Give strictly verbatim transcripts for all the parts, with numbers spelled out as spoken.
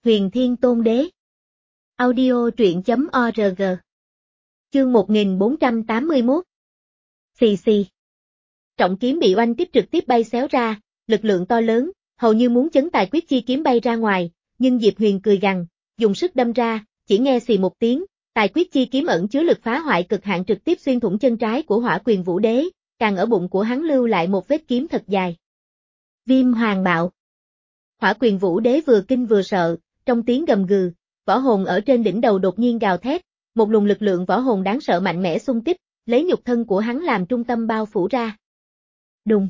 Huyền Thiên Tôn Đế. Audio truyện chấm org. Chương một nghìn bốn trăm tám mươi mốt. Xì xì. Trọng kiếm bị oanh kích trực tiếp bay xéo ra, lực lượng to lớn, hầu như muốn chấn tài quyết chi kiếm bay ra ngoài, nhưng Diệp Huyền cười gằn, dùng sức đâm ra, chỉ nghe xì một tiếng, tài quyết chi kiếm ẩn chứa lực phá hoại cực hạn trực tiếp xuyên thủng chân trái của Hỏa Quyền Vũ Đế, càng ở bụng của hắn lưu lại một vết kiếm thật dài. Viêm Hoàng Bạo. Hỏa Quyền Vũ Đế vừa kinh vừa sợ, trong tiếng gầm gừ, võ hồn ở trên đỉnh đầu đột nhiên gào thét, một luồng lực lượng võ hồn đáng sợ mạnh mẽ xung kích, lấy nhục thân của hắn làm trung tâm bao phủ ra. Đùng.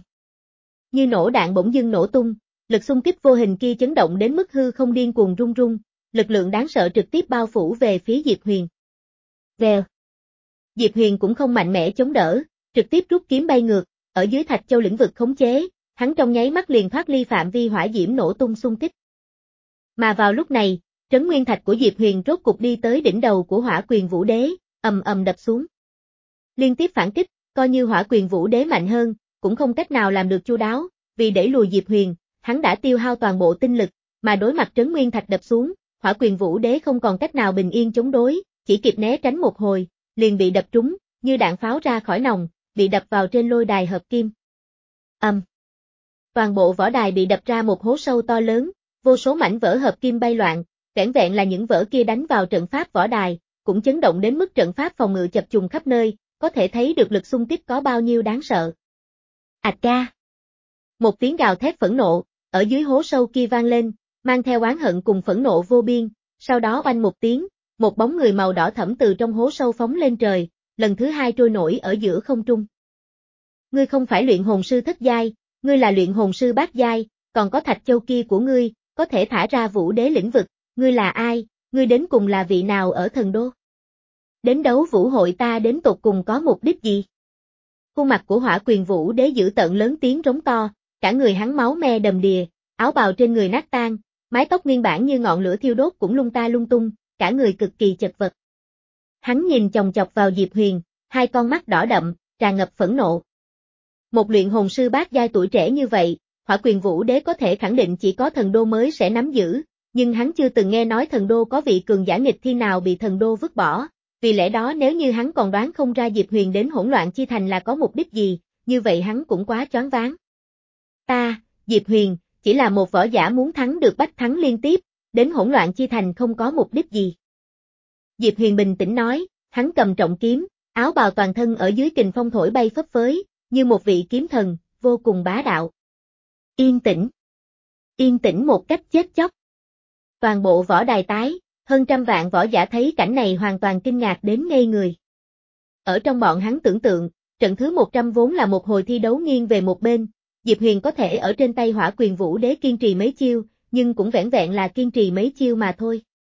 Như nổ đạn bỗng dưng nổ tung, lực xung kích vô hình kia chấn động đến mức hư không điên cuồng rung rung, lực lượng đáng sợ trực tiếp bao phủ về phía Diệp Huyền. Vèo. Diệp Huyền cũng không mạnh mẽ chống đỡ, trực tiếp rút kiếm bay ngược, ở dưới Thạch Châu lĩnh vực khống chế, hắn trong nháy mắt liền thoát ly phạm vi hỏa diễm nổ tung xung kích. Mà vào lúc này, trấn nguyên thạch của Diệp Huyền rốt cục đi tới đỉnh đầu của Hỏa Quyền Vũ Đế, ầm ầm đập xuống. Liên tiếp phản kích, coi như Hỏa Quyền Vũ Đế mạnh hơn, cũng không cách nào làm được chu đáo, vì đẩy lùi Diệp Huyền, hắn đã tiêu hao toàn bộ tinh lực, mà đối mặt trấn nguyên thạch đập xuống, Hỏa Quyền Vũ Đế không còn cách nào bình yên chống đối, chỉ kịp né tránh một hồi, liền bị đập trúng, như đạn pháo ra khỏi nòng, bị đập vào trên lôi đài hợp kim. Ầm. Um. Toàn bộ võ đài bị đập ra một hố sâu to lớn, vô số mảnh vỡ hợp kim bay loạn, vẻn vẹn là những vỡ kia đánh vào trận pháp võ đài, cũng chấn động đến mức trận pháp phòng ngự chập trùng khắp nơi, có thể thấy được lực xung kích có bao nhiêu đáng sợ. Ạch ca. Một tiếng gào thét phẫn nộ, ở dưới hố sâu kia vang lên, mang theo oán hận cùng phẫn nộ vô biên, sau đó oanh một tiếng, một bóng người màu đỏ thẫm từ trong hố sâu phóng lên trời, lần thứ hai trôi nổi ở giữa không trung. Ngươi không phải luyện hồn sư thất giai, ngươi là luyện hồn sư bát giai, còn có Thạch Châu kia của ngươi, có thể thả ra Vũ Đế lĩnh vực, ngươi là ai, ngươi đến cùng là vị nào ở thần đô? Đến đấu vũ hội ta đến tột cùng có mục đích gì? Khuôn mặt của Hỏa Quyền Vũ Đế dữ tợn lớn tiếng rống to, cả người hắn máu me đầm đìa, áo bào trên người nát tan, mái tóc nguyên bản như ngọn lửa thiêu đốt cũng lung ta lung tung, cả người cực kỳ chật vật. Hắn nhìn chòng chọc vào Diệp Huyền, hai con mắt đỏ đậm, tràn ngập phẫn nộ. Một luyện hồn sư bát giai tuổi trẻ như vậy, Hỏa Quyền Vũ Đế có thể khẳng định chỉ có thần đô mới sẽ nắm giữ, nhưng hắn chưa từng nghe nói thần đô có vị cường giả nghịch thiên nào bị thần đô vứt bỏ, vì lẽ đó nếu như hắn còn đoán không ra Diệp Huyền đến Hỗn Loạn Chi Thành là có mục đích gì, như vậy hắn cũng quá choáng váng. Ta, Diệp Huyền, chỉ là một võ giả muốn thắng được bách thắng liên tiếp, đến Hỗn Loạn Chi Thành không có mục đích gì. Diệp Huyền bình tĩnh nói, hắn cầm trọng kiếm, áo bào toàn thân ở dưới kình phong thổi bay phấp phới, như một vị kiếm thần, vô cùng bá đạo. Yên tĩnh. Yên tĩnh một cách chết chóc. Toàn bộ võ đài tái, hơn trăm vạn võ giả thấy cảnh này hoàn toàn kinh ngạc đến ngây người. Ở trong bọn hắn tưởng tượng, trận thứ một trăm vốn là một hồi thi đấu nghiêng về một bên, Diệp Huyền có thể ở trên tay Hỏa Quyền Vũ Đế kiên trì mấy chiêu, nhưng cũng vẻn vẹn là kiên trì mấy chiêu mà thôi.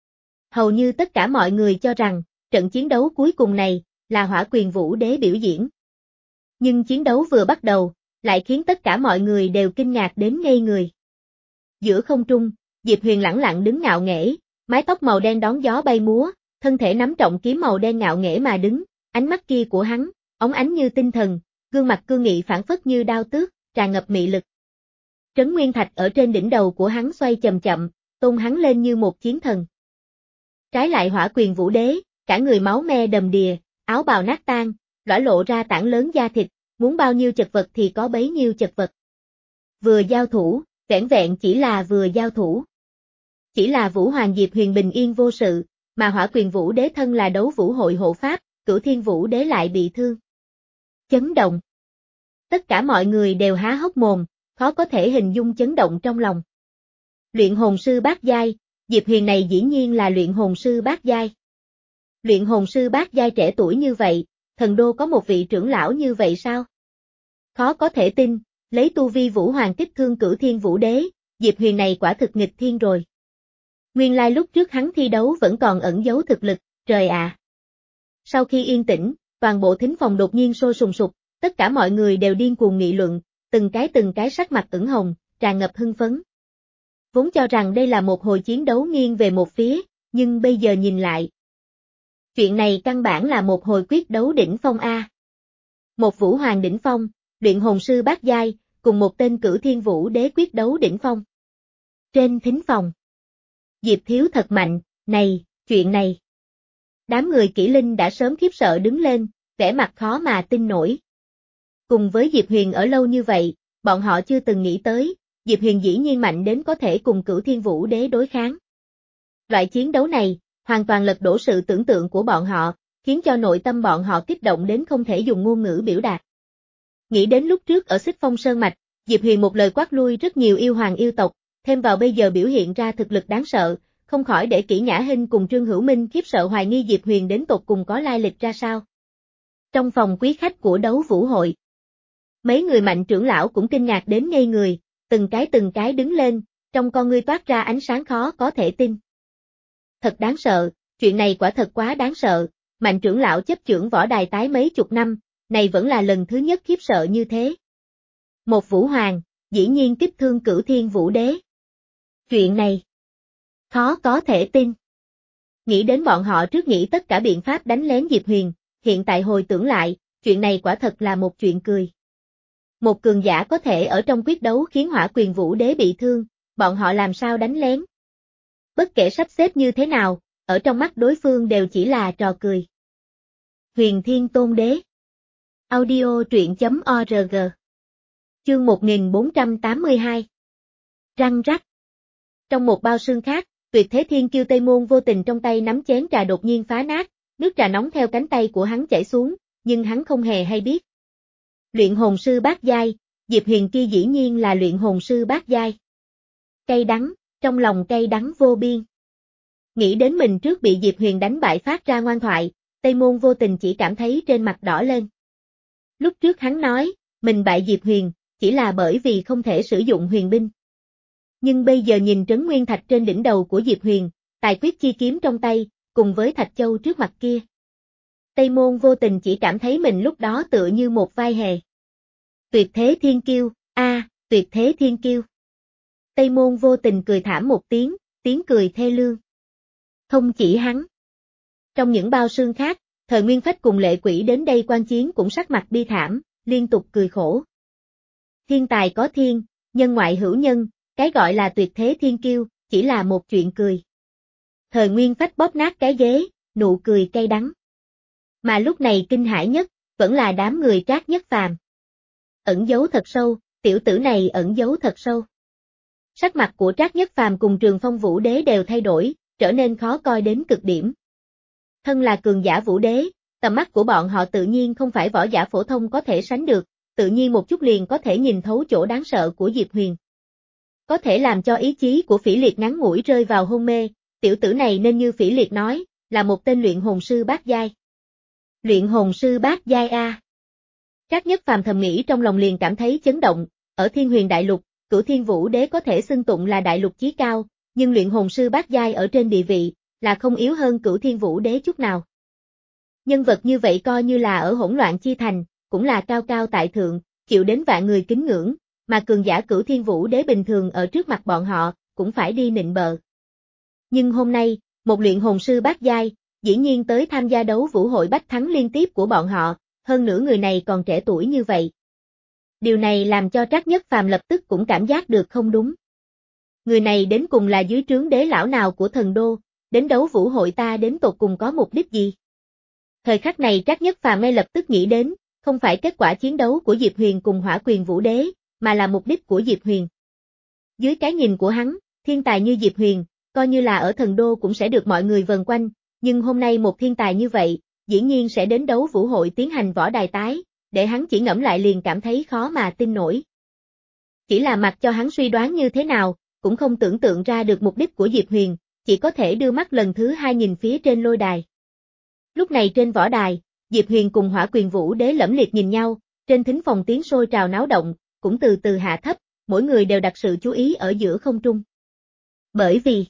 Hầu như tất cả mọi người cho rằng, trận chiến đấu cuối cùng này, là Hỏa Quyền Vũ Đế biểu diễn. Nhưng chiến đấu vừa bắt đầu, lại khiến tất cả mọi người đều kinh ngạc đến ngây người. Giữa không trung, Diệp Huyền lẳng lặng đứng ngạo nghễ, mái tóc màu đen đón gió bay múa, thân thể nắm trọng kiếm màu đen ngạo nghễ mà đứng, ánh mắt kia của hắn, óng ánh như tinh thần, gương mặt cương nghị phảng phất như đao tước, tràn ngập mị lực. Trấn Nguyên Thạch ở trên đỉnh đầu của hắn xoay chậm chậm, tôn hắn lên như một chiến thần. Trái lại Hỏa Quyền Vũ Đế, cả người máu me đầm đìa, áo bào nát tan, lõa lộ ra tảng lớn da thịt, muốn bao nhiêu chật vật thì có bấy nhiêu chật vật. Vừa giao thủ, vẻn vẹn chỉ là vừa giao thủ. Chỉ là Vũ Hoàng Diệp Huyền bình yên vô sự, mà Hỏa Quyền Vũ Đế thân là đấu vũ hội hộ pháp, Cửu Thiên Vũ Đế lại bị thương. Chấn động. Tất cả mọi người đều há hốc mồm, khó có thể hình dung chấn động trong lòng. Luyện hồn sư bát giai, Diệp Huyền này dĩ nhiên là luyện hồn sư bát giai. Luyện hồn sư bát giai trẻ tuổi như vậy, thần đô có một vị trưởng lão như vậy sao? Khó có thể tin, lấy tu vi Vũ Hoàng kích thương Cửu Thiên Vũ Đế, Diệp Huyền này quả thực nghịch thiên rồi. Nguyên lai lúc trước hắn thi đấu vẫn còn ẩn giấu thực lực, trời ạ. À. Sau khi yên tĩnh, toàn bộ thính phòng đột nhiên sôi sùng sục, tất cả mọi người đều điên cuồng nghị luận, từng cái từng cái sắc mặt ửng hồng, tràn ngập hưng phấn. Vốn cho rằng đây là một hồi chiến đấu nghiêng về một phía, nhưng bây giờ nhìn lại. Chuyện này căn bản là một hồi quyết đấu đỉnh phong A. Một Vũ Hoàng đỉnh phong, luyện hồn sư bát giai, cùng một tên Cửu Thiên Vũ Đế quyết đấu đỉnh phong. Trên thính phòng, Diệp Thiếu thật mạnh, này, chuyện này. Đám người Kỷ Linh đã sớm khiếp sợ đứng lên, vẻ mặt khó mà tin nổi. Cùng với Diệp Huyền ở lâu như vậy, bọn họ chưa từng nghĩ tới, Diệp Huyền dĩ nhiên mạnh đến có thể cùng Cửu Thiên Vũ Đế đối kháng. Loại chiến đấu này, hoàn toàn lật đổ sự tưởng tượng của bọn họ, khiến cho nội tâm bọn họ kích động đến không thể dùng ngôn ngữ biểu đạt. Nghĩ đến lúc trước ở Xích Phong Sơn Mạch, Diệp Huyền một lời quát lui rất nhiều yêu hoàng yêu tộc, thêm vào bây giờ biểu hiện ra thực lực đáng sợ, không khỏi để Kỷ Nhã Hinh cùng Trương Hữu Minh khiếp sợ hoài nghi Diệp Huyền đến tột cùng có lai lịch ra sao. Trong phòng quý khách của đấu vũ hội, mấy người mạnh trưởng lão cũng kinh ngạc đến ngây người, từng cái từng cái đứng lên, trong con ngươi toát ra ánh sáng khó có thể tin. Thật đáng sợ, chuyện này quả thật quá đáng sợ, mạnh trưởng lão chấp chưởng võ đài tái mấy chục năm, này vẫn là lần thứ nhất khiếp sợ như thế. Một vũ hoàng, dĩ nhiên kích thương Cửu Thiên Vũ Đế. Chuyện này, khó có thể tin. Nghĩ đến bọn họ trước nghĩ tất cả biện pháp đánh lén Diệp Huyền, hiện tại hồi tưởng lại, chuyện này quả thật là một chuyện cười. Một cường giả có thể ở trong quyết đấu khiến Hỏa Quyền Vũ Đế bị thương, bọn họ làm sao đánh lén? Bất kể sắp xếp như thế nào, ở trong mắt đối phương đều chỉ là trò cười. Huyền Thiên Tôn Đế. Audio truyện chấm org. Chương một nghìn bốn trăm tám mươi hai. Răng rắc. Trong một bao xương khác, Tuyệt Thế Thiên Kiêu Tây Môn Vô Tình trong tay nắm chén trà đột nhiên phá nát, nước trà nóng theo cánh tay của hắn chảy xuống, nhưng hắn không hề hay biết. Luyện hồn sư bát giai, Diệp Huyền kia dĩ nhiên là luyện hồn sư bát giai. Cay đắng, trong lòng cay đắng vô biên. Nghĩ đến mình trước bị Diệp Huyền đánh bại phát ra ngoan thoại, Tây Môn Vô Tình chỉ cảm thấy trên mặt đỏ lên. Lúc trước hắn nói, mình bại Diệp Huyền, chỉ là bởi vì không thể sử dụng huyền binh. Nhưng bây giờ nhìn trấn nguyên thạch trên đỉnh đầu của Diệp Huyền, tài quyết chi kiếm trong tay, cùng với thạch châu trước mặt kia. Tây Môn Vô Tình chỉ cảm thấy mình lúc đó tựa như một vai hề. Tuyệt Thế Thiên Kiêu, a, à, Tuyệt Thế Thiên Kiêu. Tây Môn Vô Tình cười thảm một tiếng, tiếng cười thê lương. Không chỉ hắn. Trong những bao xương khác, Thời Nguyên Phách cùng Lệ Quỷ đến đây quan chiến cũng sắc mặt bi thảm, liên tục cười khổ. Thiên tài có thiên, nhân ngoại hữu nhân, cái gọi là Tuyệt Thế Thiên Kiêu, chỉ là một chuyện cười. Thời Nguyên Phách bóp nát cái ghế, nụ cười cay đắng. Mà lúc này kinh hãi nhất, vẫn là đám người Trác Nhất Phàm. Ẩn giấu thật sâu, tiểu tử này ẩn giấu thật sâu. Sắc mặt của Trác Nhất Phàm cùng Trường Phong Vũ Đế đều thay đổi, trở nên khó coi đến cực điểm. Thân là cường giả Vũ Đế, tầm mắt của bọn họ tự nhiên không phải võ giả phổ thông có thể sánh được, tự nhiên một chút liền có thể nhìn thấu chỗ đáng sợ của Diệp Huyền. Có thể làm cho ý chí của Phỉ Liệt ngắn ngủi rơi vào hôn mê, tiểu tử này nên như Phỉ Liệt nói, là một tên luyện hồn sư bát giai. Luyện hồn sư bát giai a. Trác Nhất Phàm thầm nghĩ trong lòng liền cảm thấy chấn động, ở Thiên Huyền Đại Lục, Cửu Thiên Vũ Đế có thể xưng tụng là đại lục chí cao, nhưng luyện hồn sư bát giai ở trên địa vị, là không yếu hơn Cửu Thiên Vũ Đế chút nào. Nhân vật như vậy coi như là ở hỗn loạn chi thành, cũng là cao cao tại thượng, chịu đến vạn người kính ngưỡng, mà cường giả Cửu Thiên Vũ Đế bình thường ở trước mặt bọn họ, cũng phải đi nịnh bợ. Nhưng hôm nay, một luyện hồn sư bát giai, dĩ nhiên tới tham gia đấu vũ hội bách thắng liên tiếp của bọn họ, hơn nữa người này còn trẻ tuổi như vậy. Điều này làm cho Trác Nhất Phàm lập tức cũng cảm giác được không đúng. Người này đến cùng là dưới trướng đế lão nào của thần đô, đến đấu vũ hội ta đến tột cùng có mục đích gì? Thời khắc này Trác Nhất Phàm ngay lập tức nghĩ đến, không phải kết quả chiến đấu của Diệp Huyền cùng Hỏa Quyền Vũ Đế, mà là mục đích của Diệp Huyền. Dưới cái nhìn của hắn, thiên tài như Diệp Huyền, coi như là ở thần đô cũng sẽ được mọi người vần quanh, nhưng hôm nay một thiên tài như vậy, dĩ nhiên sẽ đến đấu vũ hội tiến hành võ đài tái, để hắn chỉ ngẫm lại liền cảm thấy khó mà tin nổi. Chỉ là mặc cho hắn suy đoán như thế nào, cũng không tưởng tượng ra được mục đích của Diệp Huyền, chỉ có thể đưa mắt lần thứ hai nhìn phía trên lôi đài. Lúc này trên võ đài, Diệp Huyền cùng Hỏa Quyền Vũ Đế lẫm liệt nhìn nhau, trên thính phòng tiếng sôi trào náo động, cũng từ từ hạ thấp, mỗi người đều đặt sự chú ý ở giữa không trung. Bởi vì,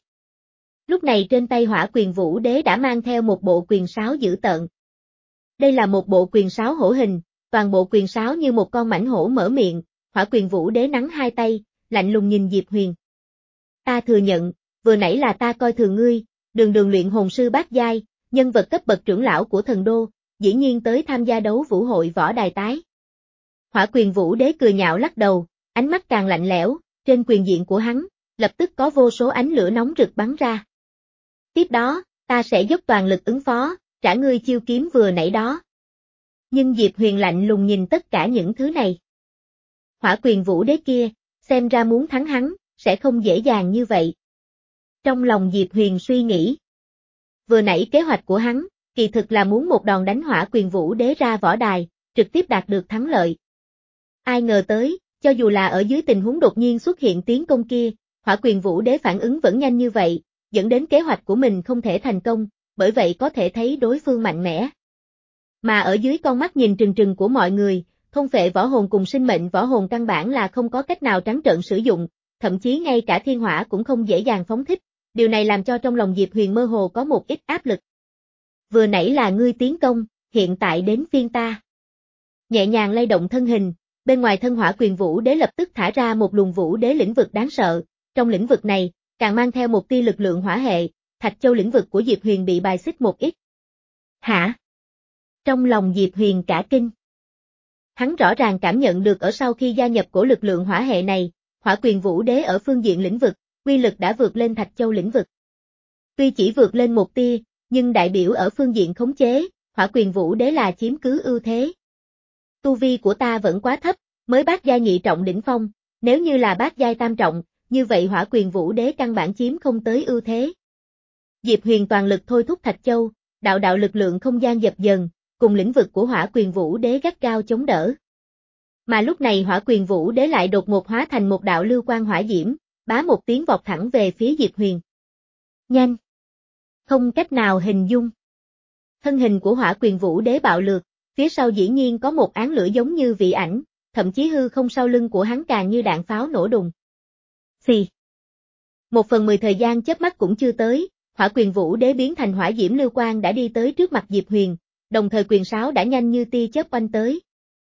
lúc này trên tay Hỏa Quyền Vũ Đế đã mang theo một bộ quyền sáo dữ tợn. Đây là một bộ quyền sáo hổ hình, toàn bộ quyền sáo như một con mãnh hổ mở miệng, Hỏa Quyền Vũ Đế nắn hai tay, lạnh lùng nhìn Diệp Huyền. Ta thừa nhận, vừa nãy là ta coi thường ngươi, đường đường luyện hồn sư bát giai, nhân vật cấp bậc trưởng lão của thần đô, dĩ nhiên tới tham gia đấu vũ hội võ đài tái. Hỏa Quyền Vũ Đế cười nhạo lắc đầu, ánh mắt càng lạnh lẽo, trên quyền diện của hắn, lập tức có vô số ánh lửa nóng rực bắn ra. Tiếp đó, ta sẽ dốc toàn lực ứng phó, trả ngươi chiêu kiếm vừa nãy đó. Nhưng Diệp Huyền lạnh lùng nhìn tất cả những thứ này. Hỏa Quyền Vũ Đế kia, xem ra muốn thắng hắn, sẽ không dễ dàng như vậy. Trong lòng Diệp Huyền suy nghĩ. Vừa nãy kế hoạch của hắn, kỳ thực là muốn một đòn đánh Hỏa Quyền Vũ Đế ra võ đài, trực tiếp đạt được thắng lợi. Ai ngờ tới, cho dù là ở dưới tình huống đột nhiên xuất hiện tiến công kia, Hỏa Quyền Vũ Đế phản ứng vẫn nhanh như vậy, dẫn đến kế hoạch của mình không thể thành công, bởi vậy có thể thấy đối phương mạnh mẽ. Mà ở dưới con mắt nhìn trừng trừng của mọi người, thôn phệ võ hồn cùng sinh mệnh võ hồn căn bản là không có cách nào trắng trợn sử dụng, thậm chí ngay cả thiên hỏa cũng không dễ dàng phóng thích, điều này làm cho trong lòng Diệp Huyền mơ hồ có một ít áp lực. Vừa nãy là ngươi tiến công, hiện tại đến phiên ta. Nhẹ nhàng lay động thân hình, bên ngoài thân Hỏa Quyền Vũ Đế lập tức thả ra một luồng vũ đế lĩnh vực đáng sợ, trong lĩnh vực này, càng mang theo một tia lực lượng hỏa hệ, Thạch Châu lĩnh vực của Diệp Huyền bị bài xích một ít. Hả? Trong lòng Diệp Huyền cả kinh. Hắn rõ ràng cảm nhận được ở sau khi gia nhập của lực lượng hỏa hệ này, Hỏa Quyền Vũ Đế ở phương diện lĩnh vực, uy lực đã vượt lên Thạch Châu lĩnh vực. Tuy chỉ vượt lên một tia, nhưng đại biểu ở phương diện khống chế, Hỏa Quyền Vũ Đế là chiếm cứ ưu thế. Tu vi của ta vẫn quá thấp, mới bát giai nhị trọng đỉnh phong, nếu như là bát giai tam trọng, như vậy Hỏa Quyền Vũ Đế căn bản chiếm không tới ưu thế. Diệp Huyền toàn lực thôi thúc Thạch Châu, đạo đạo lực lượng không gian dập dần, cùng lĩnh vực của Hỏa Quyền Vũ Đế gắt gao chống đỡ. Mà lúc này Hỏa Quyền Vũ Đế lại đột ngột hóa thành một đạo lưu quang hỏa diễm, bá một tiếng vọt thẳng về phía Diệp Huyền. Nhanh! Không cách nào hình dung. Thân hình của Hỏa Quyền Vũ Đế bạo lược, phía sau dĩ nhiên có một áng lửa giống như vị ảnh, thậm chí hư không sau lưng của hắn càng như đạn pháo nổ đùng. Xì. Một phần mười thời gian chớp mắt cũng chưa tới, Hỏa Quyền Vũ Đế biến thành hỏa diễm lưu quang đã đi tới trước mặt Diệp Huyền, đồng thời quyền sáo đã nhanh như tia chớp oanh tới.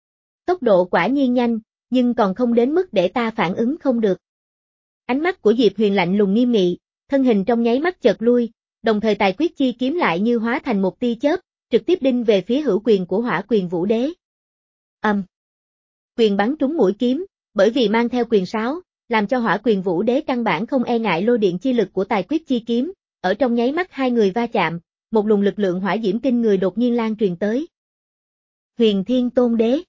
Tốc độ quả nhiên nhanh, nhưng còn không đến mức để ta phản ứng không được. Ánh mắt của Diệp Huyền lạnh lùng nghiêm nghị, thân hình trong nháy mắt chợt lui, đồng thời tài quyết chi kiếm lại như hóa thành một tia chớp, trực tiếp đinh về phía hữu quyền của Hỏa Quyền Vũ Đế. Âm. Um. Quyền bắn trúng mũi kiếm, bởi vì mang theo quyền sáo, làm cho Hỏa Quyền Vũ Đế căn bản không e ngại lôi điện chi lực của tài quyết chi kiếm, ở trong nháy mắt hai người va chạm, một luồng lực lượng hỏa diễm kinh người đột nhiên lan truyền tới. Huyền Thiên Tôn Đế.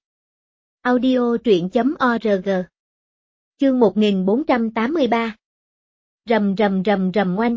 Audio truyện chấm org. Chương một nghìn bốn trăm tám mươi ba. Rầm rầm rầm rầm oanh.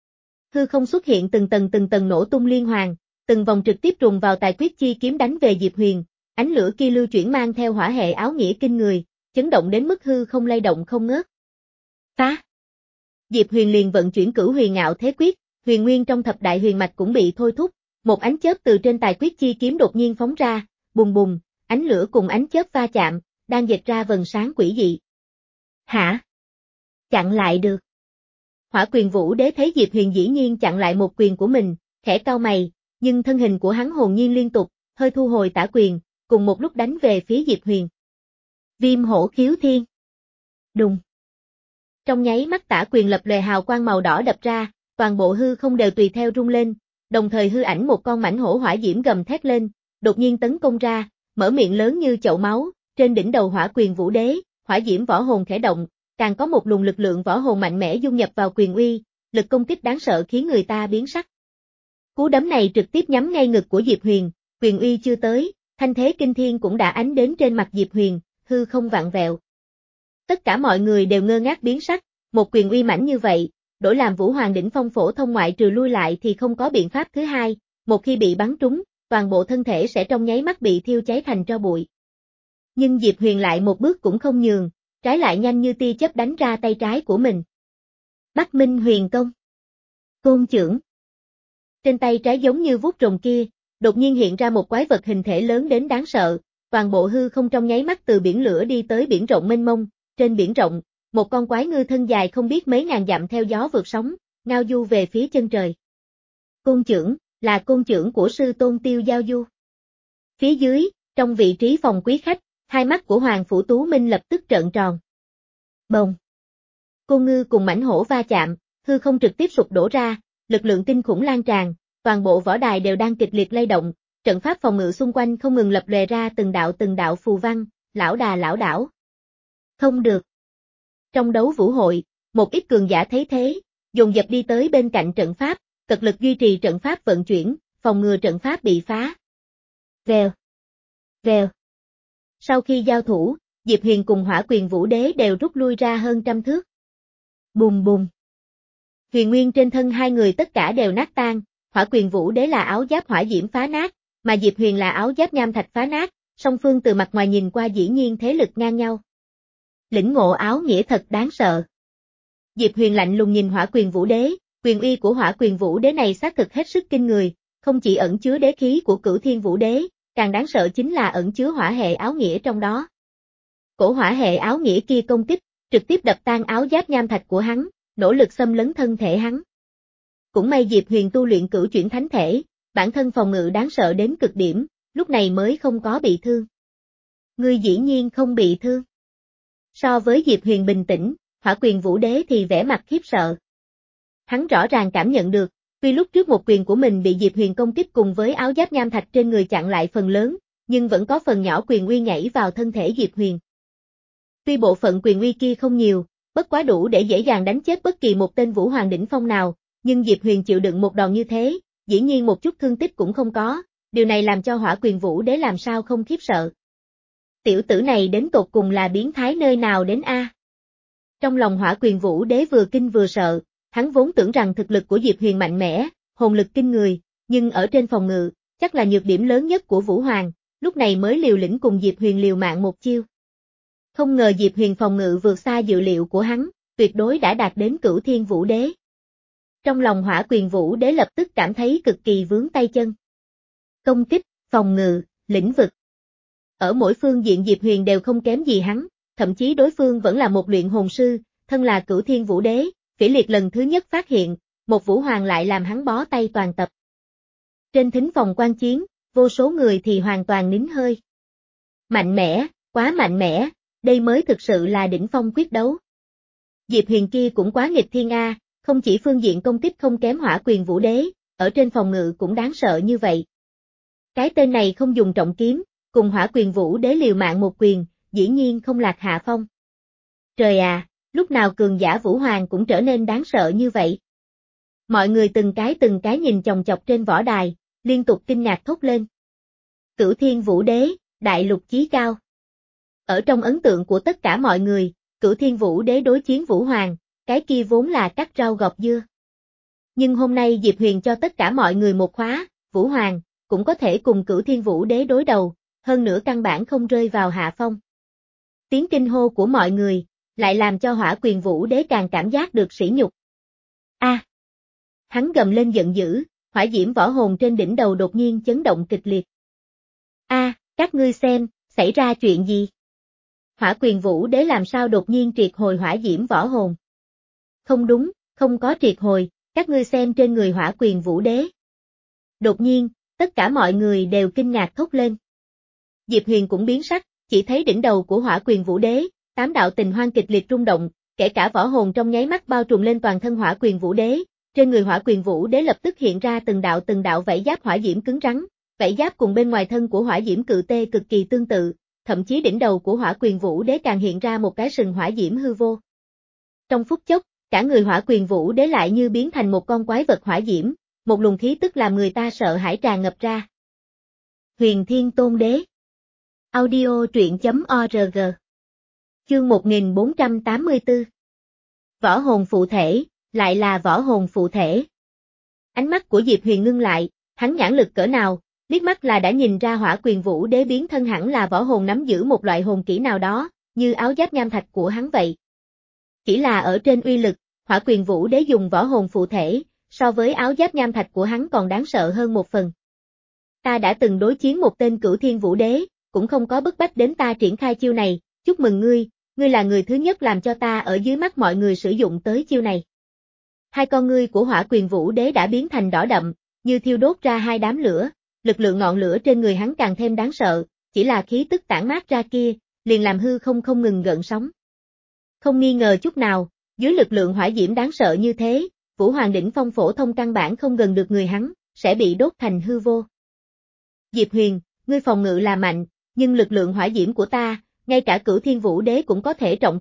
Hư không xuất hiện từng tầng từng tầng nổ tung liên hoàn, từng vòng trực tiếp trùng vào tài quyết chi kiếm đánh về Diệp Huyền, ánh lửa kia lưu chuyển mang theo hỏa hệ áo nghĩa kinh người, chấn động đến mức hư không lay động không ngớt. Phá! Diệp Huyền liền vận chuyển Cửu Huyền Ngạo Thế Quyết, huyền nguyên trong thập đại huyền mạch cũng bị thôi thúc, một ánh chớp từ trên tài quyết chi kiếm đột nhiên phóng ra, bùng bùng, ánh lửa cùng ánh chớp va chạm, đang dệt ra vầng sáng quỷ dị. Hả? Chặn lại được. Hỏa Quyền Vũ Đế thấy Diệp Huyền dĩ nhiên chặn lại một quyền của mình, khẽ cau mày, nhưng thân hình của hắn hồn nhiên liên tục, hơi thu hồi tả quyền, cùng một lúc đánh về phía Diệp Huyền. Viêm Hổ Khiếu Thiên. Đùng. Trong nháy mắt tả quyền lập lòe hào quang màu đỏ đập ra, toàn bộ hư không đều tùy theo rung lên, đồng thời hư ảnh một con mãnh hổ hỏa diễm gầm thét lên, đột nhiên tấn công ra, mở miệng lớn như chậu máu, trên đỉnh đầu Hỏa Quyền Vũ Đế, hỏa diễm võ hồn khẽ động, càng có một luồng lực lượng võ hồn mạnh mẽ dung nhập vào quyền uy, lực công kích đáng sợ khiến người ta biến sắc. Cú đấm này trực tiếp nhắm ngay ngực của Diệp Huyền, quyền uy chưa tới, thanh thế kinh thiên cũng đã ánh đến trên mặt Diệp Huyền, hư không vặn vẹo. Tất cả mọi người đều ngơ ngác biến sắc, một quyền uy mãnh như vậy, đổi làm Vũ Hoàng đỉnh phong phổ thông ngoại trừ lui lại thì không có biện pháp thứ hai, một khi bị bắn trúng, toàn bộ thân thể sẽ trong nháy mắt bị thiêu cháy thành tro bụi. Nhưng Diệp Huyền lại một bước cũng không nhường, trái lại nhanh như tia chớp đánh ra tay trái của mình. Bắc Minh Huyền Công. Côn chưởng. Trên tay trái giống như vuốt rồng kia, đột nhiên hiện ra một quái vật hình thể lớn đến đáng sợ, toàn bộ hư không trong nháy mắt từ biển lửa đi tới biển rộng mênh mông, trên biển rộng, một con quái ngư thân dài không biết mấy ngàn dặm theo gió vượt sóng, ngao du về phía chân trời. Côn chưởng, là côn chưởng của sư tôn Tiêu Giao Du. Phía dưới, trong vị trí phòng quý khách, hai mắt của Hoàng Phủ Tú Minh lập tức trợn tròn. Bồng. Côn ngư cùng mãnh hổ va chạm, hư không trực tiếp sụp đổ ra, lực lượng kinh khủng lan tràn, toàn bộ võ đài đều đang kịch liệt lay động, trận pháp phòng ngự xung quanh không ngừng lập lòe ra từng đạo từng đạo phù văn, lão đà lão đảo. Không được. Trong đấu vũ hội, một ít cường giả thấy thế, dồn dập đi tới bên cạnh trận pháp, cật lực duy trì trận pháp vận chuyển, phòng ngừa trận pháp bị phá. Vèo, vèo. Sau khi giao thủ, Diệp Huyền cùng Hỏa Quyền Vũ Đế đều rút lui ra hơn trăm thước. Bùm bùm. Huyền nguyên trên thân hai người tất cả đều nát tan, Hỏa Quyền Vũ Đế là áo giáp hỏa diễm phá nát, mà Diệp Huyền là áo giáp nham thạch phá nát, song phương từ mặt ngoài nhìn qua dĩ nhiên thế lực ngang nhau. Lĩnh ngộ áo nghĩa thật đáng sợ. Diệp Huyền lạnh lùng nhìn Hỏa Quyền Vũ Đế, quyền uy của Hỏa Quyền Vũ Đế này xác thực hết sức kinh người, không chỉ ẩn chứa đế khí của Cửu Thiên Vũ Đế, càng đáng sợ chính là ẩn chứa hỏa hệ áo nghĩa trong đó. Cổ hỏa hệ áo nghĩa kia công kích, trực tiếp đập tan áo giáp nham thạch của hắn, nỗ lực xâm lấn thân thể hắn. Cũng may Diệp Huyền tu luyện cửu chuyển thánh thể, bản thân phòng ngự đáng sợ đến cực điểm, lúc này mới không có bị thương. Ngươi dĩ nhiên không bị thương. So với Diệp Huyền bình tĩnh, Hỏa Quyền Vũ Đế thì vẻ mặt khiếp sợ. Hắn rõ ràng cảm nhận được, tuy lúc trước một quyền của mình bị Diệp Huyền công kích cùng với áo giáp nham thạch trên người chặn lại phần lớn, nhưng vẫn có phần nhỏ quyền uy nhảy vào thân thể Diệp Huyền. Tuy bộ phận quyền uy kia không nhiều, bất quá đủ để dễ dàng đánh chết bất kỳ một tên Vũ Hoàng đỉnh phong nào, nhưng Diệp Huyền chịu đựng một đòn như thế, dĩ nhiên một chút thương tích cũng không có, điều này làm cho Hỏa Quyền Vũ Đế làm sao không khiếp sợ. Tiểu tử này đến tột cùng là biến thái nơi nào đến a? Trong lòng Hỏa Quyền Vũ Đế vừa kinh vừa sợ, hắn vốn tưởng rằng thực lực của Diệp Huyền mạnh mẽ, hồn lực kinh người, nhưng ở trên phòng ngự, chắc là nhược điểm lớn nhất của Vũ Hoàng, lúc này mới liều lĩnh cùng Diệp Huyền liều mạng một chiêu. Không ngờ Diệp Huyền phòng ngự vượt xa dự liệu của hắn, tuyệt đối đã đạt đến Cửu Thiên Vũ Đế. Trong lòng Hỏa Quyền Vũ Đế lập tức cảm thấy cực kỳ vướng tay chân. Công kích, phòng ngự, lĩnh vực. Ở mỗi phương diện Diệp Huyền đều không kém gì hắn, thậm chí đối phương vẫn là một luyện hồn sư, thân là Cửu Thiên Vũ Đế, Phỉ Liệt lần thứ nhất phát hiện, một Vũ Hoàng lại làm hắn bó tay toàn tập. Trên thính phòng quan chiến, vô số người thì hoàn toàn nín hơi. Mạnh mẽ, quá mạnh mẽ, đây mới thực sự là đỉnh phong quyết đấu. Diệp Huyền kia cũng quá nghịch thiên a, không chỉ phương diện công kích không kém Hỏa Quyền Vũ Đế, ở trên phòng ngự cũng đáng sợ như vậy. Cái tên này không dùng trọng kiếm, cùng Hỏa Quyền Vũ Đế liều mạng một quyền, dĩ nhiên không lạc hạ phong. Trời à, lúc nào cường giả Vũ Hoàng cũng trở nên đáng sợ như vậy. Mọi người từng cái từng cái nhìn chòng chọc trên võ đài, liên tục kinh ngạc thốt lên. Cửu Thiên Vũ Đế, đại lục chí cao. Ở trong ấn tượng của tất cả mọi người, Cửu Thiên Vũ Đế đối chiến Vũ Hoàng, cái kia vốn là cắt rau gọt dưa. Nhưng hôm nay Diệp Huyền cho tất cả mọi người một khóa, Vũ Hoàng, cũng có thể cùng Cửu Thiên Vũ Đế đối đầu, hơn nữa căn bản không rơi vào hạ phong. Tiếng kinh hô của mọi người, lại làm cho Hỏa Quyền Vũ Đế càng cảm giác được sỉ nhục. A! À, hắn gầm lên giận dữ, hỏa diễm võ hồn trên đỉnh đầu đột nhiên chấn động kịch liệt. A, à, các ngươi xem, xảy ra chuyện gì? Hỏa Quyền Vũ Đế làm sao đột nhiên triệt hồi hỏa diễm võ hồn? Không đúng, không có triệt hồi, các ngươi xem trên người Hỏa Quyền Vũ Đế. Đột nhiên, tất cả mọi người đều kinh ngạc thốt lên. Diệp Huyền cũng biến sắc, chỉ thấy đỉnh đầu của Hỏa Quyền Vũ Đế, tám đạo tình hoang kịch liệt rung động, kể cả võ hồn trong nháy mắt bao trùm lên toàn thân Hỏa Quyền Vũ Đế, trên người Hỏa Quyền Vũ Đế lập tức hiện ra từng đạo từng đạo vảy giáp hỏa diễm cứng rắn, vảy giáp cùng bên ngoài thân của hỏa diễm cự tê cực kỳ tương tự, thậm chí đỉnh đầu của Hỏa Quyền Vũ Đế càng hiện ra một cái sừng hỏa diễm hư vô. Trong phút chốc, cả người Hỏa Quyền Vũ Đế lại như biến thành một con quái vật hỏa diễm, một luồng khí tức làm người ta sợ hãi tràn ngập ra. Huyền Thiên Tôn Đế. Audio truyện chấm org. Chương một nghìn bốn trăm tám mươi tư. Võ hồn phụ thể, lại là võ hồn phụ thể. Ánh mắt của Diệp Huyền ngưng lại, hắn nhãn lực cỡ nào, liếc mắt là đã nhìn ra Hỏa Quyền Vũ Đế biến thân hẳn là võ hồn nắm giữ một loại hồn kỹ nào đó, như áo giáp nham thạch của hắn vậy. Chỉ là ở trên uy lực, Hỏa Quyền Vũ Đế dùng võ hồn phụ thể, so với áo giáp nham thạch của hắn còn đáng sợ hơn một phần. Ta đã từng đối chiến một tên Cửu Thiên Vũ Đế, cũng không có bức bách đến ta triển khai chiêu này, chúc mừng ngươi, ngươi là người thứ nhất làm cho ta ở dưới mắt mọi người sử dụng tới chiêu này. Hai con ngươi của Hỏa Quyền Vũ Đế đã biến thành đỏ đậm, như thiêu đốt ra hai đám lửa, lực lượng ngọn lửa trên người hắn càng thêm đáng sợ, chỉ là khí tức tản mát ra kia, liền làm hư không không ngừng gợn sóng. Không nghi ngờ chút nào, dưới lực lượng hỏa diễm đáng sợ như thế, Vũ Hoàng đỉnh phong phổ thông căn bản không gần được người hắn, sẽ bị đốt thành hư vô. Diệp Huyền, ngươi phòng ngự là mạnh, nhưng lực lượng hỏa diễm của ta, ngay cả Cửu Thiên Vũ Đế cũng có thể trọng thương,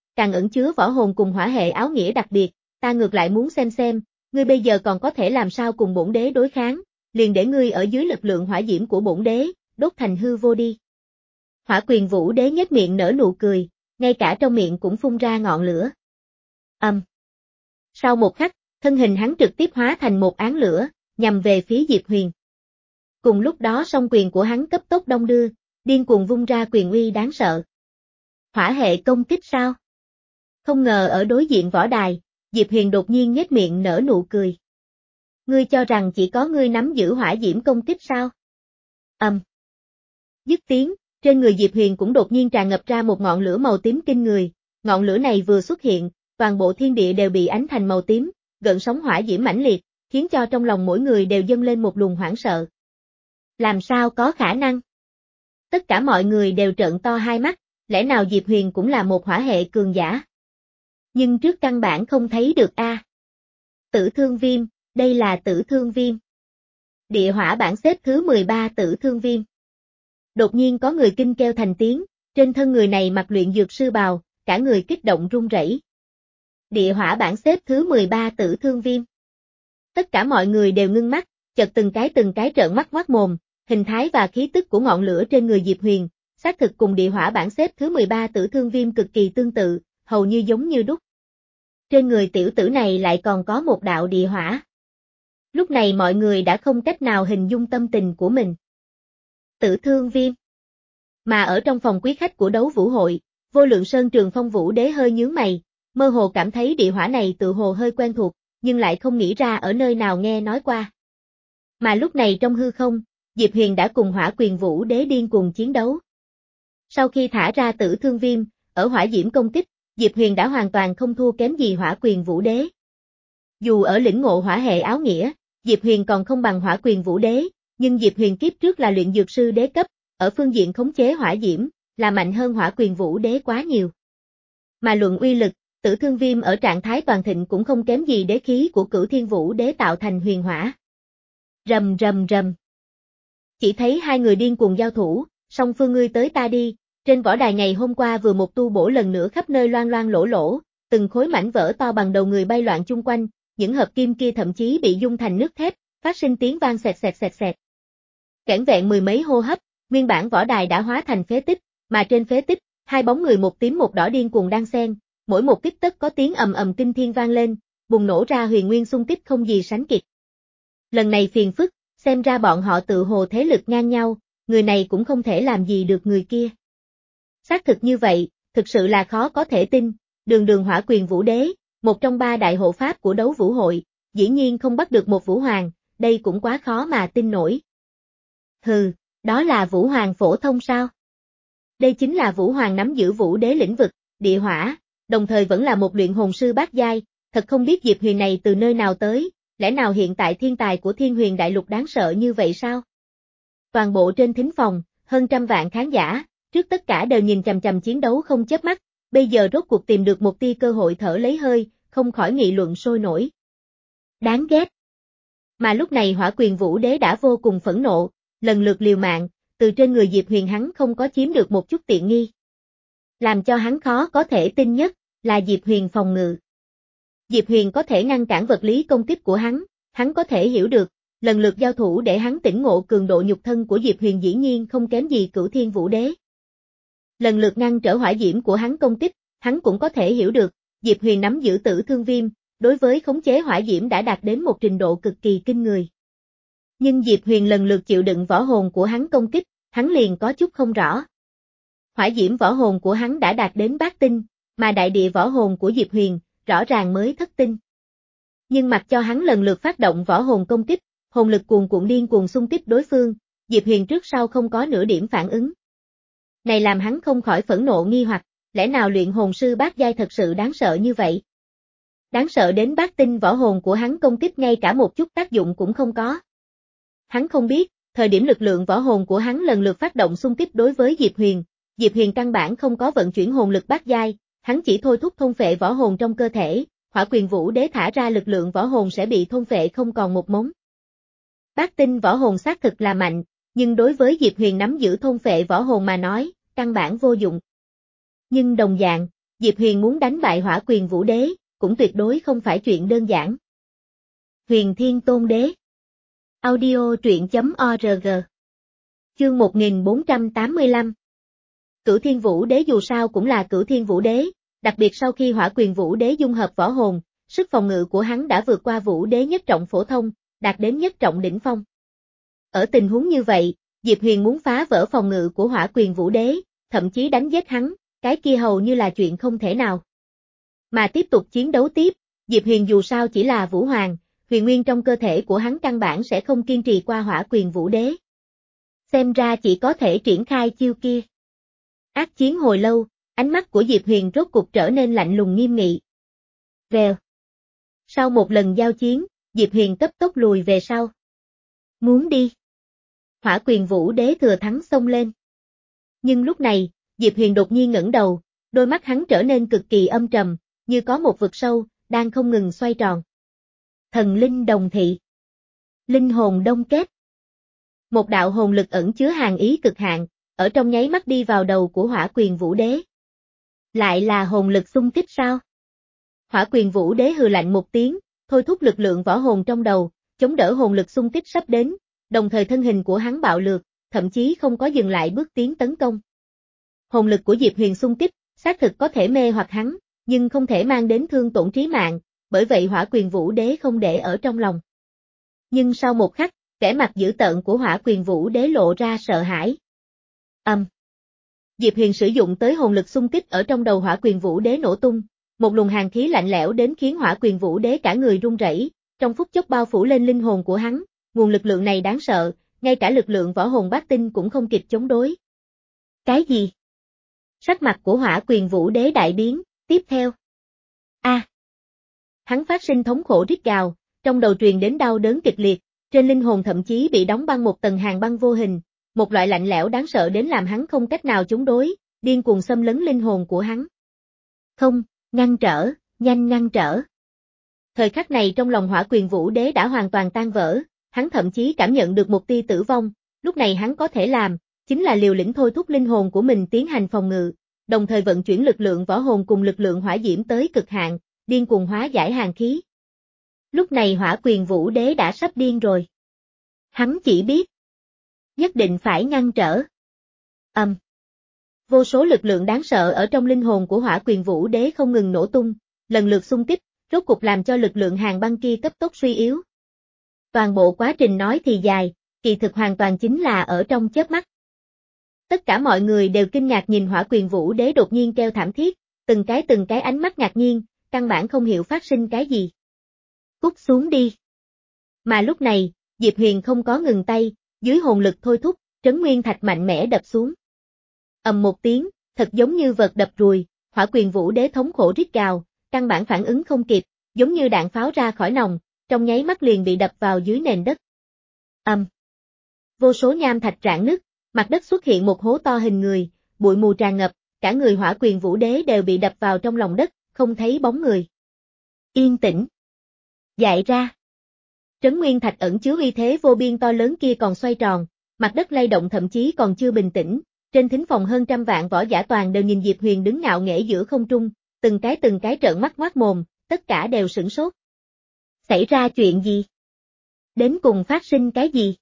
càng ẩn chứa võ hồn cùng hỏa hệ áo nghĩa đặc biệt, ta ngược lại muốn xem xem, ngươi bây giờ còn có thể làm sao cùng bổn đế đối kháng, liền để ngươi ở dưới lực lượng hỏa diễm của bổn đế, đốt thành hư vô đi. Hỏa Quyền Vũ Đế nhếch miệng nở nụ cười, ngay cả trong miệng cũng phun ra ngọn lửa. Âm. Um. Sau một khắc, thân hình hắn trực tiếp hóa thành một áng lửa, nhằm về phía Diệp Huyền. Cùng lúc đó song quyền của hắn cấp tốc đong đưa, điên cuồng vung ra quyền uy đáng sợ. Hỏa hệ công kích sao? Không ngờ ở đối diện võ đài, Diệp Huyền đột nhiên nhếch miệng nở nụ cười. Ngươi cho rằng chỉ có ngươi nắm giữ hỏa diễm công kích sao? Ầm. Um. Dứt tiếng, trên người Diệp Huyền cũng đột nhiên tràn ngập ra một ngọn lửa màu tím kinh người, ngọn lửa này vừa xuất hiện, toàn bộ thiên địa đều bị ánh thành màu tím, gợn sóng hỏa diễm mãnh liệt, khiến cho trong lòng mỗi người đều dâng lên một luồng hoảng sợ. Làm sao có khả năng? Tất cả mọi người đều trợn to hai mắt, lẽ nào Diệp Huyền cũng là một hỏa hệ cường giả? Nhưng trước căn bản không thấy được a. À. Tử Thương Viêm, đây là Tử Thương Viêm. Địa hỏa bảng xếp thứ mười ba Tử Thương Viêm. Đột nhiên có người kinh kêu thành tiếng, trên thân người này mặc luyện dược sư bào, cả người kích động run rẩy. Địa hỏa bảng xếp thứ mười ba Tử Thương Viêm. Tất cả mọi người đều ngưng mắt, chợt từng cái từng cái trợn mắt ngoác mồm, hình thái và khí tức của ngọn lửa trên người Diệp Huyền, xác thực cùng địa hỏa bảng xếp thứ mười ba Tử Thương Viêm cực kỳ tương tự, hầu như giống như đúc. Trên người tiểu tử này lại còn có một đạo địa hỏa. Lúc này mọi người đã không cách nào hình dung tâm tình của mình. Tử Thương Viêm. Mà ở trong phòng quý khách của đấu vũ hội, Vô Lượng Sơn Trường Phong Vũ Đế hơi nhướng mày, mơ hồ cảm thấy địa hỏa này tự hồ hơi quen thuộc, nhưng lại không nghĩ ra ở nơi nào nghe nói qua. Mà lúc này trong hư không, Diệp Huyền đã cùng Hỏa Quyền Vũ Đế điên cuồng chiến đấu. Sau khi thả ra Tử Thương Viêm, ở hỏa diễm công kích, Diệp Huyền đã hoàn toàn không thua kém gì Hỏa Quyền Vũ Đế. Dù ở lĩnh ngộ hỏa hệ áo nghĩa, Diệp Huyền còn không bằng Hỏa Quyền Vũ Đế, nhưng Diệp Huyền kiếp trước là luyện dược sư đế cấp, ở phương diện khống chế hỏa diễm, là mạnh hơn Hỏa Quyền Vũ Đế quá nhiều. Mà luận uy lực, Tử Thương Viêm ở trạng thái toàn thịnh cũng không kém gì đế khí của Cửu Thiên Vũ Đế tạo thành huyền hỏa. Rầm rầm rầm. Chỉ thấy hai người điên cuồng giao thủ, song phương ngươi tới ta đi, trên võ đài ngày hôm qua vừa một tu bổ lần nữa khắp nơi loang loang lỗ lỗ, từng khối mảnh vỡ to bằng đầu người bay loạn chung quanh, những hợp kim kia thậm chí bị dung thành nước thép, phát sinh tiếng vang xẹt xẹt xẹt xẹt. Kẻn vẹn mười mấy hô hấp, nguyên bản võ đài đã hóa thành phế tích, mà trên phế tích, hai bóng người một tím một đỏ điên cuồng đang xen, mỗi một kích tất có tiếng ầm ầm kinh thiên vang lên, bùng nổ ra huyền nguyên xung kích không gì sánh kịp. Lần này phiền phức, xem ra bọn họ tự hồ thế lực ngang nhau, người này cũng không thể làm gì được người kia. Xác thực như vậy, thực sự là khó có thể tin, đường đường Hỏa Quyền Vũ Đế, một trong ba đại hộ pháp của đấu vũ hội, dĩ nhiên không bắt được một vũ hoàng, đây cũng quá khó mà tin nổi. Hừ, đó là vũ hoàng phổ thông sao? Đây chính là vũ hoàng nắm giữ vũ đế lĩnh vực, địa hỏa, đồng thời vẫn là một luyện hồn sư bát giai, thật không biết Diệp Huyền này từ nơi nào tới, lẽ nào hiện tại thiên tài của Thiên Huyền Đại Lục đáng sợ như vậy sao? Toàn bộ trên thính phòng, hơn trăm vạn khán giả, trước tất cả đều nhìn chằm chằm chiến đấu không chớp mắt, bây giờ rốt cuộc tìm được một tia cơ hội thở lấy hơi, không khỏi nghị luận sôi nổi. Đáng ghét. Mà lúc này Hỏa Quyền Vũ Đế đã vô cùng phẫn nộ, lần lượt liều mạng, từ trên người Diệp Huyền hắn không có chiếm được một chút tiện nghi. Làm cho hắn khó có thể tin nhất, là Diệp Huyền phòng ngự. Diệp Huyền có thể ngăn cản vật lý công kích của hắn, hắn có thể hiểu được, lần lượt giao thủ để hắn tỉnh ngộ cường độ nhục thân của Diệp Huyền dĩ nhiên không kém gì Cửu Thiên Vũ Đế. Lần lượt ngăn trở hỏa diễm của hắn công kích, hắn cũng có thể hiểu được, Diệp Huyền nắm giữ Tử Thương Viêm, đối với khống chế hỏa diễm đã đạt đến một trình độ cực kỳ kinh người. Nhưng Diệp Huyền lần lượt chịu đựng võ hồn của hắn công kích, hắn liền có chút không rõ. Hỏa diễm võ hồn của hắn đã đạt đến bát tinh, mà đại địa võ hồn của Diệp Huyền, rõ ràng mới thất tinh. Nhưng mặc cho hắn lần lượt phát động võ hồn công kích, hồn lực cuồn cuộn điên cuồng xung kích đối phương, Diệp Huyền trước sau không có nửa điểm phản ứng. Này làm hắn không khỏi phẫn nộ nghi hoặc, lẽ nào luyện hồn sư bát giai thật sự đáng sợ như vậy? Đáng sợ đến bát tinh võ hồn của hắn công kích ngay cả một chút tác dụng cũng không có. Hắn không biết, thời điểm lực lượng võ hồn của hắn lần lượt phát động xung kích đối với Diệp Huyền, Diệp Huyền căn bản không có vận chuyển hồn lực bát giai, hắn chỉ thôi thúc thôn phệ võ hồn trong cơ thể, Hỏa Quyền Vũ Đế thả ra lực lượng võ hồn sẽ bị thôn phệ không còn một mống. Bát tinh võ hồn xác thực là mạnh, nhưng đối với Diệp Huyền nắm giữ thôn phệ võ hồn mà nói, căn bản vô dụng. Nhưng đồng dạng, Diệp Huyền muốn đánh bại Hỏa Quyền Vũ Đế, cũng tuyệt đối không phải chuyện đơn giản. Huyền Thiên Tôn Đế. Audio truyện chấm org. Chương một nghìn bốn trăm tám mươi lăm. Cửu Thiên Vũ Đế dù sao cũng là Cửu Thiên Vũ Đế, đặc biệt sau khi Hỏa Quyền Vũ Đế dung hợp võ hồn, sức phòng ngự của hắn đã vượt qua Vũ Đế nhất trọng phổ thông, đạt đến nhất trọng đỉnh phong. Ở tình huống như vậy, Diệp Huyền muốn phá vỡ phòng ngự của Hỏa Quyền Vũ Đế, thậm chí đánh giết hắn, cái kia hầu như là chuyện không thể nào. Mà tiếp tục chiến đấu tiếp, Diệp Huyền dù sao chỉ là Vũ Hoàng, huyền nguyên trong cơ thể của hắn căn bản sẽ không kiên trì qua Hỏa Quyền Vũ Đế. Xem ra chỉ có thể triển khai chiêu kia. Ác chiến hồi lâu, ánh mắt của Diệp Huyền rốt cục trở nên lạnh lùng nghiêm nghị. Vèo. Sau một lần giao chiến, Diệp Huyền cấp tốc lùi về sau. Muốn đi. Hỏa Quyền Vũ Đế thừa thắng xông lên. Nhưng lúc này, Diệp Huyền đột nhiên ngẩng đầu, đôi mắt hắn trở nên cực kỳ âm trầm, như có một vực sâu, đang không ngừng xoay tròn. Thần linh đồng thị. Linh hồn đông kết. Một đạo hồn lực ẩn chứa hàn ý cực hạn, ở trong nháy mắt đi vào đầu của Hỏa Quyền Vũ Đế. Lại là hồn lực xung kích sao? Hỏa Quyền Vũ Đế hừ lạnh một tiếng, thôi thúc lực lượng võ hồn trong đầu, chống đỡ hồn lực xung kích sắp đến, đồng thời thân hình của hắn bạo lược, thậm chí không có dừng lại bước tiến tấn công. Hồn lực của Diệp Huyền xung kích, xác thực có thể mê hoặc hắn, nhưng không thể mang đến thương tổn trí mạng, bởi vậy Hỏa Quyền Vũ Đế không để ở trong lòng. Nhưng sau một khắc, vẻ mặt dữ tợn của Hỏa Quyền Vũ Đế lộ ra sợ hãi. Âm. Um. Diệp Huyền sử dụng tới hồn lực xung kích ở trong đầu Hỏa Quyền Vũ Đế nổ tung, một luồng hàn khí lạnh lẽo đến khiến Hỏa Quyền Vũ Đế cả người run rẩy, trong phút chốc bao phủ lên linh hồn của hắn, nguồn lực lượng này đáng sợ, ngay cả lực lượng võ hồn bát tinh cũng không kịp chống đối. Cái gì? Sắc mặt của Hỏa Quyền Vũ Đế đại biến, tiếp theo. A. À. Hắn phát sinh thống khổ rít gào, trong đầu truyền đến đau đớn kịch liệt, trên linh hồn thậm chí bị đóng băng một tầng hàn băng vô hình, một loại lạnh lẽo đáng sợ đến làm hắn không cách nào chống đối, điên cuồng xâm lấn linh hồn của hắn. Không, ngăn trở, nhanh ngăn trở. Thời khắc này trong lòng Hỏa Quyền Vũ Đế đã hoàn toàn tan vỡ, hắn thậm chí cảm nhận được một tia tử vong, lúc này hắn có thể làm, chính là liều lĩnh thôi thúc linh hồn của mình tiến hành phòng ngự, đồng thời vận chuyển lực lượng võ hồn cùng lực lượng hỏa diễm tới cực hạn, điên cuồng hóa giải hàn khí. Lúc này Hỏa Quyền Vũ Đế đã sắp điên rồi. Hắn chỉ biết, nhất định phải ngăn trở. Âm. Um. Vô số lực lượng đáng sợ ở trong linh hồn của Hỏa Quyền Vũ Đế không ngừng nổ tung, lần lượt xung kích, rốt cục làm cho lực lượng hàn băng kia cấp tốc suy yếu. Toàn bộ quá trình nói thì dài, kỳ thực hoàn toàn chính là ở trong chớp mắt. Tất cả mọi người đều kinh ngạc nhìn Hỏa Quyền Vũ Đế đột nhiên kêu thảm thiết, từng cái từng cái ánh mắt ngạc nhiên, căn bản không hiểu phát sinh cái gì. Cút xuống đi. Mà lúc này, Diệp Huyền không có ngừng tay, dưới hồn lực thôi thúc, trấn nguyên thạch mạnh mẽ đập xuống. Ầm một tiếng, thật giống như vật đập ruồi, Hỏa Quyền Vũ Đế thống khổ rít gào, căn bản phản ứng không kịp, giống như đạn pháo ra khỏi nòng, trong nháy mắt liền bị đập vào dưới nền đất. Ầm. Um. Vô số nham thạch rạn nứt, mặt đất xuất hiện một hố to hình người, bụi mù tràn ngập, cả người Hỏa Quyền Vũ Đế đều bị đập vào trong lòng đất, không thấy bóng người. Yên tĩnh. Dại ra. Trấn nguyên thạch ẩn chứa uy thế vô biên to lớn kia còn xoay tròn, mặt đất lay động thậm chí còn chưa bình tĩnh, trên thính phòng hơn trăm vạn võ giả toàn đều nhìn Diệp Huyền đứng ngạo nghễ giữa không trung, từng cái từng cái trợn mắt ngoác mồm, tất cả đều sửng sốt. Xảy ra chuyện gì? Đến cùng phát sinh cái gì?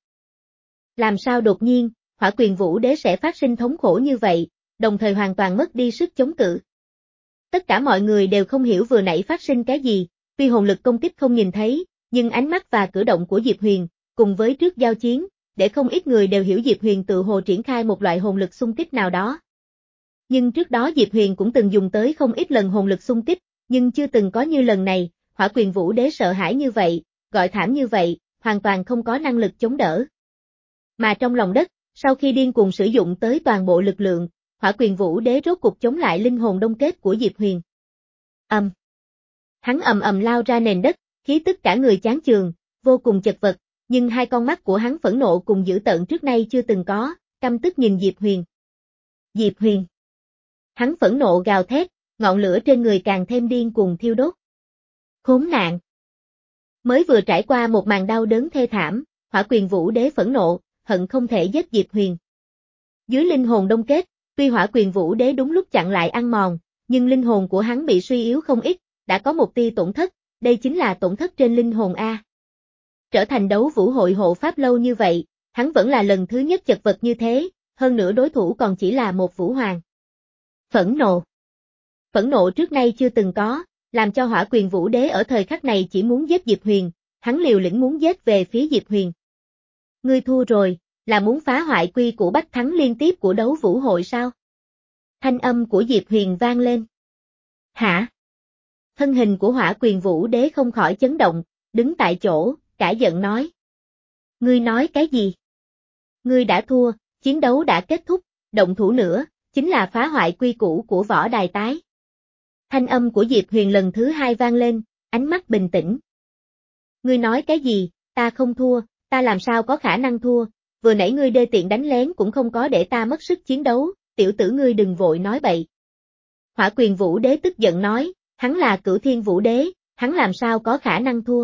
Làm sao đột nhiên, Hỏa Quyền Vũ Đế sẽ phát sinh thống khổ như vậy, đồng thời hoàn toàn mất đi sức chống cự? Tất cả mọi người đều không hiểu vừa nãy phát sinh cái gì, tuy hồn lực công kích không nhìn thấy, nhưng ánh mắt và cử động của Diệp Huyền, cùng với trước giao chiến, để không ít người đều hiểu Diệp Huyền tự hồ triển khai một loại hồn lực xung kích nào đó. Nhưng trước đó Diệp Huyền cũng từng dùng tới không ít lần hồn lực xung kích, nhưng chưa từng có như lần này, Hỏa Quyền Vũ Đế sợ hãi như vậy, gọi thảm như vậy, hoàn toàn không có năng lực chống đỡ. Mà trong lòng đất, sau khi điên cuồng sử dụng tới toàn bộ lực lượng, Hỏa Quyền Vũ Đế rốt cục chống lại linh hồn đông kết của Diệp Huyền. Ầm. Um. Hắn ầm ầm lao ra nền đất, khí tức cả người chán chường, vô cùng chật vật, nhưng hai con mắt của hắn phẫn nộ cùng dữ tợn trước nay chưa từng có, căm tức nhìn Diệp Huyền. Diệp Huyền. Hắn phẫn nộ gào thét, ngọn lửa trên người càng thêm điên cuồng thiêu đốt. Khốn nạn. Mới vừa trải qua một màn đau đớn thê thảm, Hỏa Quyền Vũ Đế phẫn nộ, hận không thể giết Diệp Huyền. Dưới linh hồn đông kết, tuy Hỏa Quyền Vũ Đế đúng lúc chặn lại ăn mòn, nhưng linh hồn của hắn bị suy yếu không ít, đã có một tia tổn thất, đây chính là tổn thất trên linh hồn A. Trở thành đấu vũ hội hộ pháp lâu như vậy, hắn vẫn là lần thứ nhất chật vật như thế, hơn nữa đối thủ còn chỉ là một vũ hoàng. Phẫn nộ. Phẫn nộ trước nay chưa từng có, làm cho Hỏa Quyền Vũ Đế ở thời khắc này chỉ muốn giết Diệp Huyền, hắn liều lĩnh muốn giết về phía Diệp Huyền. Ngươi thua rồi, là muốn phá hoại quy củ bách thắng liên tiếp của đấu vũ hội sao? Thanh âm của Diệp Huyền vang lên. Hả? Thân hình của Hỏa Quyền Vũ Đế không khỏi chấn động, đứng tại chỗ, cả giận nói. Ngươi nói cái gì? Ngươi đã thua, chiến đấu đã kết thúc, động thủ nữa, chính là phá hoại quy củ của võ đài tái. Thanh âm của Diệp Huyền lần thứ hai vang lên, ánh mắt bình tĩnh. Ngươi nói cái gì, ta không thua, ta làm sao có khả năng thua, vừa nãy ngươi đê tiện đánh lén cũng không có để ta mất sức chiến đấu, tiểu tử ngươi đừng vội nói bậy. Hỏa Quyền Vũ Đế tức giận nói, hắn là Cửu Thiên Vũ Đế, hắn làm sao có khả năng thua.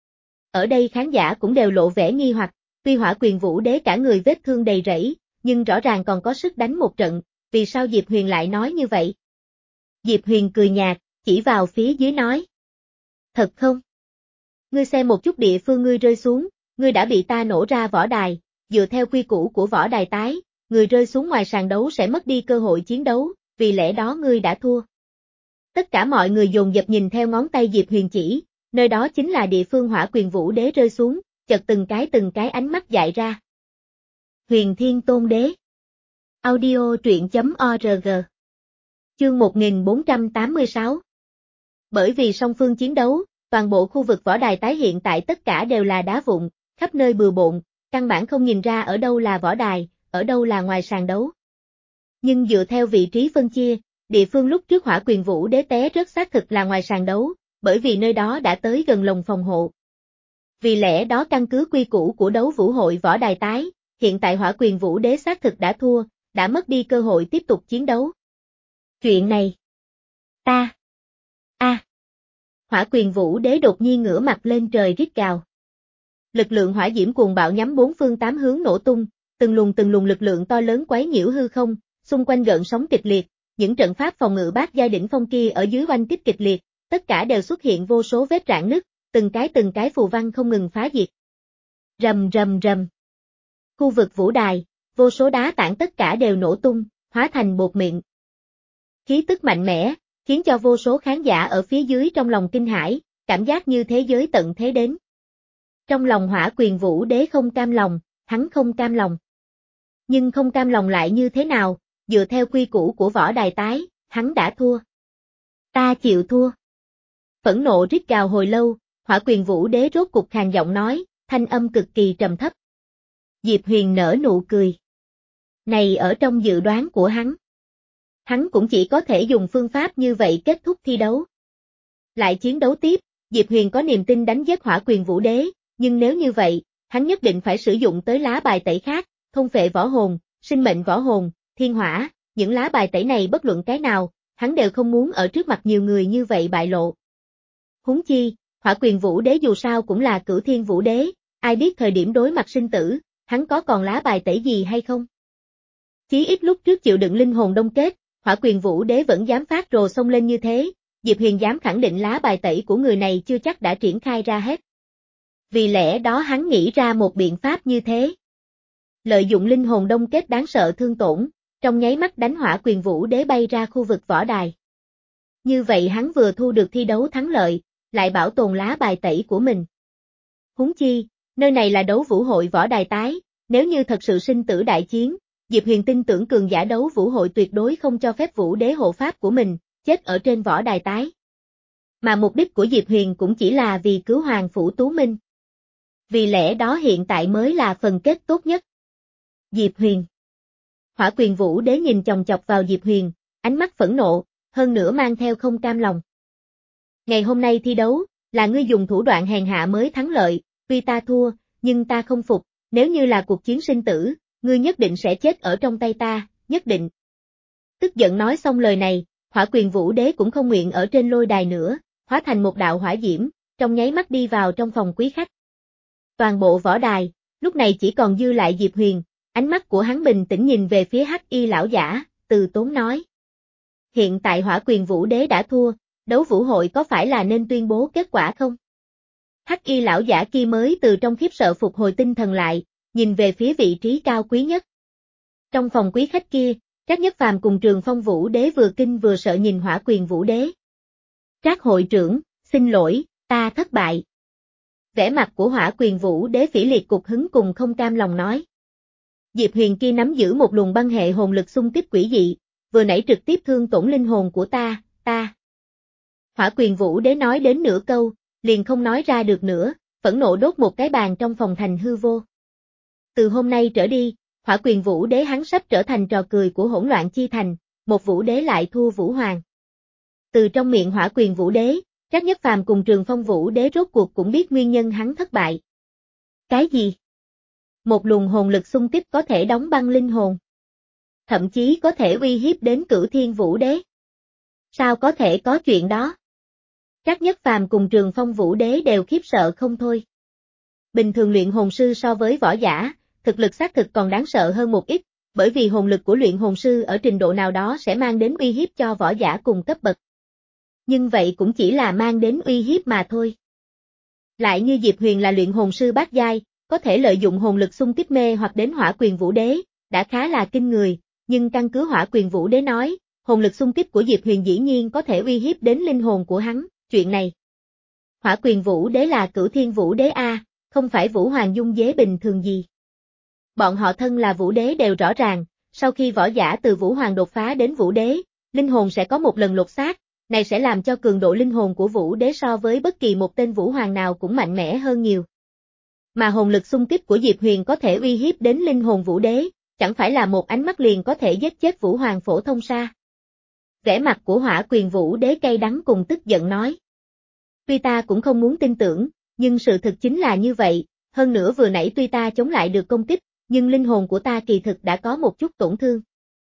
Ở đây khán giả cũng đều lộ vẻ nghi hoặc, tuy Hỏa Quyền Vũ Đế cả người vết thương đầy rẫy, nhưng rõ ràng còn có sức đánh một trận, vì sao Diệp Huyền lại nói như vậy? Diệp Huyền cười nhạt, chỉ vào phía dưới nói. Thật không? Ngươi xem một chút địa phương ngươi rơi xuống, ngươi đã bị ta nổ ra võ đài, dựa theo quy củ của võ đài tái, người rơi xuống ngoài sàn đấu sẽ mất đi cơ hội chiến đấu, vì lẽ đó ngươi đã thua. Tất cả mọi người dồn dập nhìn theo ngón tay Diệp Huyền chỉ, nơi đó chính là địa phương Hỏa Quyền Vũ Đế rơi xuống, chợt từng cái từng cái ánh mắt dại ra. Huyền Thiên Tôn Đế. Audio truyện chấm org. Chương một nghìn bốn trăm tám mươi sáu. Bởi vì song phương chiến đấu, toàn bộ khu vực võ đài tái hiện tại tất cả đều là đá vụn, khắp nơi bừa bộn, căn bản không nhìn ra ở đâu là võ đài, ở đâu là ngoài sàn đấu. Nhưng dựa theo vị trí phân chia, địa phương lúc trước Hỏa Quyền Vũ Đế té rất xác thực là ngoài sàn đấu, bởi vì nơi đó đã tới gần lồng phòng hộ. Vì lẽ đó căn cứ quy củ của đấu vũ hội võ đài tái, hiện tại Hỏa Quyền Vũ Đế xác thực đã thua, đã mất đi cơ hội tiếp tục chiến đấu. Chuyện này. Ta. a à. Hỏa Quyền Vũ Đế đột nhiên ngửa mặt lên trời rít gào. Lực lượng hỏa diễm cuồng bạo nhắm bốn phương tám hướng nổ tung, từng luồng từng luồng lực lượng to lớn quấy nhiễu hư không, xung quanh gợn sóng kịch liệt, những trận pháp phòng ngự bát giai đỉnh phong kia ở dưới oanh kích kịch liệt, tất cả đều xuất hiện vô số vết rạn nứt, từng cái từng cái phù văn không ngừng phá diệt. Rầm rầm rầm. Khu vực vũ đài, vô số đá tảng tất cả đều nổ tung, hóa thành bột mịn. Khí tức mạnh mẽ, khiến cho vô số khán giả ở phía dưới trong lòng kinh hãi, cảm giác như thế giới tận thế đến. Trong lòng Hỏa Quyền Vũ Đế không cam lòng, hắn không cam lòng. Nhưng không cam lòng lại như thế nào, dựa theo quy củ của võ đài tái, hắn đã thua. Ta chịu thua. Phẫn nộ rít gào hồi lâu, Hỏa Quyền Vũ Đế rốt cục khàn giọng nói, thanh âm cực kỳ trầm thấp. Diệp Huyền nở nụ cười. Này ở trong dự đoán của hắn. Hắn cũng chỉ có thể dùng phương pháp như vậy kết thúc thi đấu. Lại chiến đấu tiếp, Diệp Huyền có niềm tin đánh giết Hỏa Quyền Vũ Đế, nhưng nếu như vậy, hắn nhất định phải sử dụng tới lá bài tẩy khác, thôn phệ võ hồn, sinh mệnh võ hồn, thiên hỏa, những lá bài tẩy này bất luận cái nào, hắn đều không muốn ở trước mặt nhiều người như vậy bại lộ. Huống chi, Hỏa Quyền Vũ Đế dù sao cũng là Cửu Thiên Vũ Đế, ai biết thời điểm đối mặt sinh tử, hắn có còn lá bài tẩy gì hay không? Chí ít lúc trước chịu đựng linh hồn đông kết, Hỏa Quyền Vũ Đế vẫn dám phát rồ xông lên như thế, Diệp Huyền dám khẳng định lá bài tẩy của người này chưa chắc đã triển khai ra hết. Vì lẽ đó hắn nghĩ ra một biện pháp như thế. Lợi dụng linh hồn đông kết đáng sợ thương tổn, trong nháy mắt đánh Hỏa Quyền Vũ Đế bay ra khu vực võ đài. Như vậy hắn vừa thu được thi đấu thắng lợi, lại bảo tồn lá bài tẩy của mình. Huống chi, nơi này là đấu vũ hội võ đài tái, nếu như thật sự sinh tử đại chiến, Diệp Huyền tin tưởng cường giả đấu vũ hội tuyệt đối không cho phép Vũ Đế hộ pháp của mình chết ở trên võ đài tái. Mà mục đích của Diệp Huyền cũng chỉ là vì cứu Hoàng Phủ Tú Minh. Vì lẽ đó hiện tại mới là phần kết tốt nhất. Diệp Huyền. Hỏa Quyền Vũ Đế nhìn chòng chọc vào Diệp Huyền, ánh mắt phẫn nộ, hơn nữa mang theo không cam lòng. Ngày hôm nay thi đấu, là ngươi dùng thủ đoạn hèn hạ mới thắng lợi, tuy ta thua, nhưng ta không phục, nếu như là cuộc chiến sinh tử, ngươi nhất định sẽ chết ở trong tay ta, nhất định. Tức giận nói xong lời này, Hỏa Quyền Vũ Đế cũng không nguyện ở trên lôi đài nữa, hóa thành một đạo hỏa diễm, trong nháy mắt đi vào trong phòng quý khách. Toàn bộ võ đài, lúc này chỉ còn dư lại Diệp Huyền, ánh mắt của hắn bình tĩnh nhìn về phía Hắc Y lão giả, từ tốn nói. Hiện tại Hỏa Quyền Vũ Đế đã thua, đấu vũ hội có phải là nên tuyên bố kết quả không? Hắc y lão giả kia mới từ trong khiếp sợ phục hồi tinh thần lại, nhìn về phía vị trí cao quý nhất. Trong phòng quý khách kia, Trác Nhất Phàm cùng Trường Phong Vũ Đế vừa kinh vừa sợ nhìn Hỏa Quyền Vũ Đế. Trác hội trưởng, xin lỗi, ta thất bại. Vẻ mặt của Hỏa Quyền Vũ Đế phỉ liệt cục hứng cùng không cam lòng nói. Diệp Huyền kia nắm giữ một luồng băng hệ hồn lực xung kích quỷ dị, vừa nãy trực tiếp thương tổn linh hồn của ta, ta. Hỏa Quyền Vũ Đế nói đến nửa câu, liền không nói ra được nữa, phẫn nộ đốt một cái bàn trong phòng thành hư vô. Từ hôm nay trở đi, Hỏa Quyền Vũ Đế hắn sắp trở thành trò cười của hỗn loạn chi thành, một Vũ Đế lại thua Vũ Hoàng. Từ trong miệng Hỏa Quyền Vũ Đế, Trác Nhất Phàm cùng Trường Phong Vũ Đế rốt cuộc cũng biết nguyên nhân hắn thất bại. Cái gì? Một luồng hồn lực xung kích có thể đóng băng linh hồn. Thậm chí có thể uy hiếp đến Cửu Thiên Vũ Đế. Sao có thể có chuyện đó? Trác Nhất Phàm cùng Trường Phong Vũ Đế đều khiếp sợ không thôi. Bình thường luyện hồn sư so với võ giả, thực lực xác thực còn đáng sợ hơn một ít, bởi vì hồn lực của luyện hồn sư ở trình độ nào đó sẽ mang đến uy hiếp cho võ giả cùng cấp bậc. Nhưng vậy cũng chỉ là mang đến uy hiếp mà thôi. Lại như Diệp Huyền là luyện hồn sư bát giai, có thể lợi dụng hồn lực xung kích mê hoặc đến Hỏa Quyền Vũ Đế, đã khá là kinh người, nhưng căn cứ Hỏa Quyền Vũ Đế nói, hồn lực xung kích của Diệp Huyền dĩ nhiên có thể uy hiếp đến linh hồn của hắn, chuyện này. Hỏa Quyền Vũ Đế là Cửu Thiên Vũ Đế A, không phải Vũ Hoàng Dung Dế bình thường gì. Bọn họ thân là Vũ Đế đều rõ ràng, sau khi võ giả từ Vũ Hoàng đột phá đến Vũ Đế, linh hồn sẽ có một lần lột xác, này sẽ làm cho cường độ linh hồn của Vũ Đế so với bất kỳ một tên Vũ Hoàng nào cũng mạnh mẽ hơn nhiều. Mà hồn lực xung kích của Diệp Huyền có thể uy hiếp đến linh hồn Vũ Đế, chẳng phải là một ánh mắt liền có thể giết chết Vũ Hoàng phổ thông sao? Vẻ mặt của Hỏa Quyền Vũ Đế cay đắng cùng tức giận nói. Tuy ta cũng không muốn tin tưởng, nhưng sự thực chính là như vậy, hơn nữa vừa nãy tuy ta chống lại được công kích, nhưng linh hồn của ta kỳ thực đã có một chút tổn thương.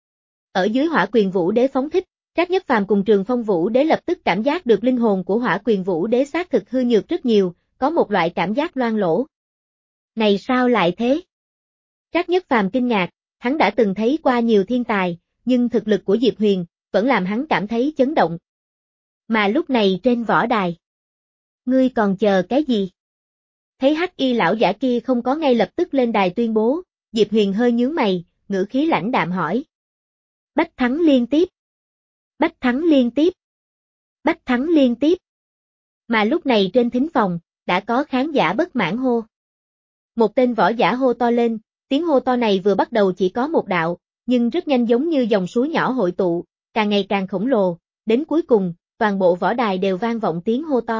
Ở dưới Hỏa Quyền Vũ Đế phóng thích, Trác Nhất Phàm cùng Trường Phong Vũ Đế lập tức cảm giác được linh hồn của Hỏa Quyền Vũ Đế xác thực hư nhược rất nhiều, có một loại cảm giác loang lỗ. Này sao lại thế? Trác Nhất Phàm kinh ngạc, hắn đã từng thấy qua nhiều thiên tài, nhưng thực lực của Diệp Huyền vẫn làm hắn cảm thấy chấn động. Mà lúc này trên võ đài, ngươi còn chờ cái gì? Thấy Hắc y lão giả kia không có ngay lập tức lên đài tuyên bố, Diệp Huyền hơi nhướng mày, ngữ khí lãnh đạm hỏi. Bách thắng liên tiếp. Bách thắng liên tiếp. Bách thắng liên tiếp. Mà lúc này trên thính phòng, đã có khán giả bất mãn hô. Một tên võ giả hô to lên, tiếng hô to này vừa bắt đầu chỉ có một đạo, nhưng rất nhanh giống như dòng suối nhỏ hội tụ, càng ngày càng khổng lồ, đến cuối cùng, toàn bộ võ đài đều vang vọng tiếng hô to.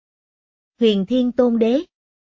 Huyền Thiên Tôn Đế.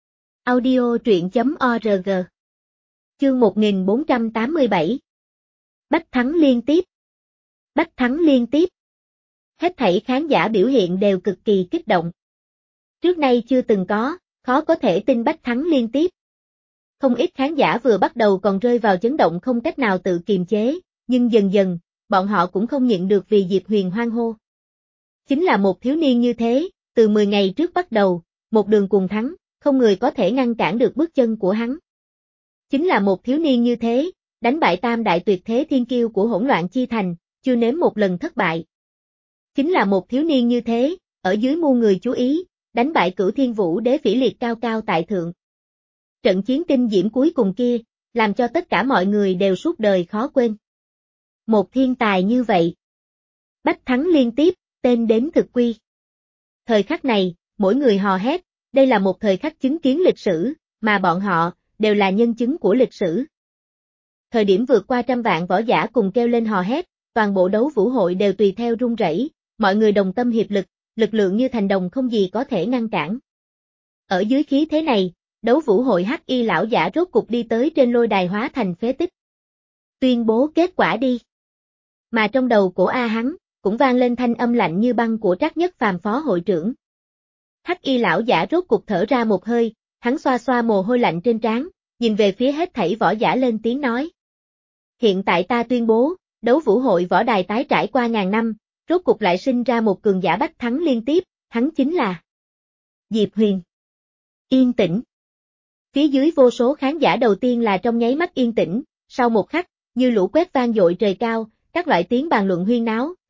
Audio truyện chấm org. Chương một nghìn bốn trăm tám mươi bảy. Bách thắng liên tiếp. Bách thắng liên tiếp. Hết thảy khán giả biểu hiện đều cực kỳ kích động. Trước nay chưa từng có, khó có thể tin bách thắng liên tiếp. Không ít khán giả vừa bắt đầu còn rơi vào chấn động không cách nào tự kiềm chế, nhưng dần dần, bọn họ cũng không nhịn được vì Diệp Huyền hoan hô. Chính là một thiếu niên như thế, từ mười ngày trước bắt đầu, một đường cùng thắng, không người có thể ngăn cản được bước chân của hắn. Chính là một thiếu niên như thế, đánh bại tam đại tuyệt thế thiên kiêu của hỗn loạn chi thành, chưa nếm một lần thất bại. Chính là một thiếu niên như thế, ở dưới muôn người chú ý, đánh bại Cửu Thiên Vũ Đế phỉ liệt cao cao tại thượng. Trận chiến kinh diễm cuối cùng kia, làm cho tất cả mọi người đều suốt đời khó quên. Một thiên tài như vậy. Bách thắng liên tiếp, tên đến thực quy. Thời khắc này, mỗi người hò hét, đây là một thời khắc chứng kiến lịch sử, mà bọn họ, đều là nhân chứng của lịch sử. Thời điểm vượt qua trăm vạn võ giả cùng kêu lên hò hét, toàn bộ đấu vũ hội đều tùy theo rung rẩy, mọi người đồng tâm hiệp lực, lực lượng như thành đồng không gì có thể ngăn cản. Ở dưới khí thế này, đấu vũ hội Hắc y lão giả rốt cục đi tới trên lôi đài hóa thành phế tích. Tuyên bố kết quả đi. Mà trong đầu của A hắn, cũng vang lên thanh âm lạnh như băng của Trác Nhất Phàm phó hội trưởng. Hắc y lão giả rốt cục thở ra một hơi, hắn xoa xoa mồ hôi lạnh trên trán, nhìn về phía hết thảy võ giả lên tiếng nói. Hiện tại ta tuyên bố, đấu vũ hội võ đài tái trải qua ngàn năm, rốt cục lại sinh ra một cường giả bách thắng liên tiếp, hắn chính là Diệp Huyền. Yên tĩnh. Phía dưới vô số khán giả đầu tiên là trong nháy mắt yên tĩnh, sau một khắc, như lũ quét vang dội trời cao, các loại tiếng bàn luận huyên náo,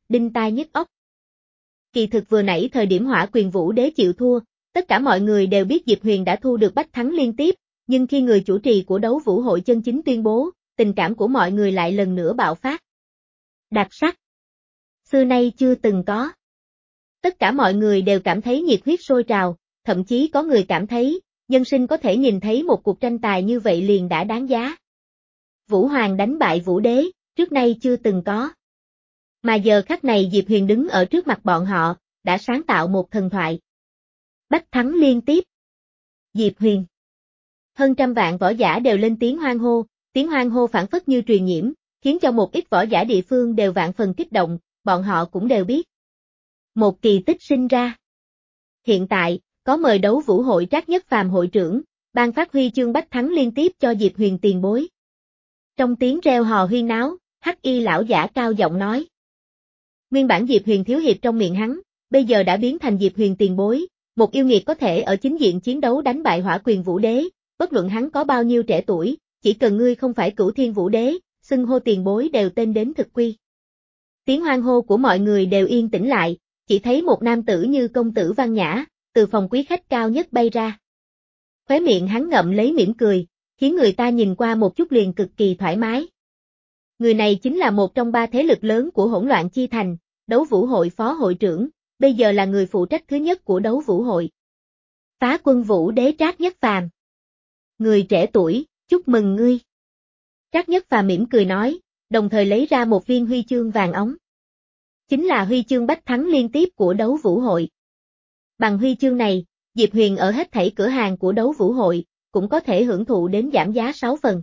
đinh tai nhức óc. Kỳ thực vừa nãy thời điểm Hỏa Quyền Vũ Đế chịu thua, tất cả mọi người đều biết Diệp Huyền đã thu được bách thắng liên tiếp, nhưng khi người chủ trì của đấu vũ hội chân chính tuyên bố, tình cảm của mọi người lại lần nữa bạo phát. Đặc sắc. Xưa nay chưa từng có. Tất cả mọi người đều cảm thấy nhiệt huyết sôi trào, thậm chí có người cảm thấy, nhân sinh có thể nhìn thấy một cuộc tranh tài như vậy liền đã đáng giá. Vũ Hoàng đánh bại Vũ Đế, trước nay chưa từng có. Mà giờ khắc này Diệp Huyền đứng ở trước mặt bọn họ, đã sáng tạo một thần thoại. Bách thắng liên tiếp. Diệp Huyền. Hơn trăm vạn võ giả đều lên tiếng hoan hô, tiếng hoan hô phảng phất như truyền nhiễm, khiến cho một ít võ giả địa phương đều vạn phần kích động, bọn họ cũng đều biết. Một kỳ tích sinh ra. Hiện tại, có mời đấu vũ hội Trác Nhất Phàm hội trưởng, ban phát huy chương bách thắng liên tiếp cho Diệp Huyền tiền bối. Trong tiếng reo hò huyên náo, Hắc Y lão giả cao giọng nói. Nguyên bản Diệp Huyền thiếu hiệp trong miệng hắn, bây giờ đã biến thành Diệp Huyền tiền bối, một yêu nghiệt có thể ở chính diện chiến đấu đánh bại Hỏa Quyền Vũ Đế, bất luận hắn có bao nhiêu trẻ tuổi, chỉ cần ngươi không phải Cửu Thiên Vũ Đế, xưng hô tiền bối đều tên đến thực quy. Tiếng hoan hô của mọi người đều yên tĩnh lại, chỉ thấy một nam tử như công tử văn nhã, từ phòng quý khách cao nhất bay ra. Khóe miệng hắn ngậm lấy mỉm cười, khiến người ta nhìn qua một chút liền cực kỳ thoải mái. Người này chính là một trong ba thế lực lớn của Hỗn Loạn Chi Thành, đấu vũ hội phó hội trưởng, bây giờ là người phụ trách thứ nhất của đấu vũ hội. Phá Quân Vũ Đế Trác Nhất Phàm. Người trẻ tuổi, chúc mừng ngươi. Trác Nhất Phàm mỉm cười nói, đồng thời lấy ra một viên huy chương vàng óng. Chính là huy chương bách thắng liên tiếp của đấu vũ hội. Bằng huy chương này, Diệp Huyền ở hết thảy cửa hàng của đấu vũ hội, cũng có thể hưởng thụ đến giảm giá sáu phần.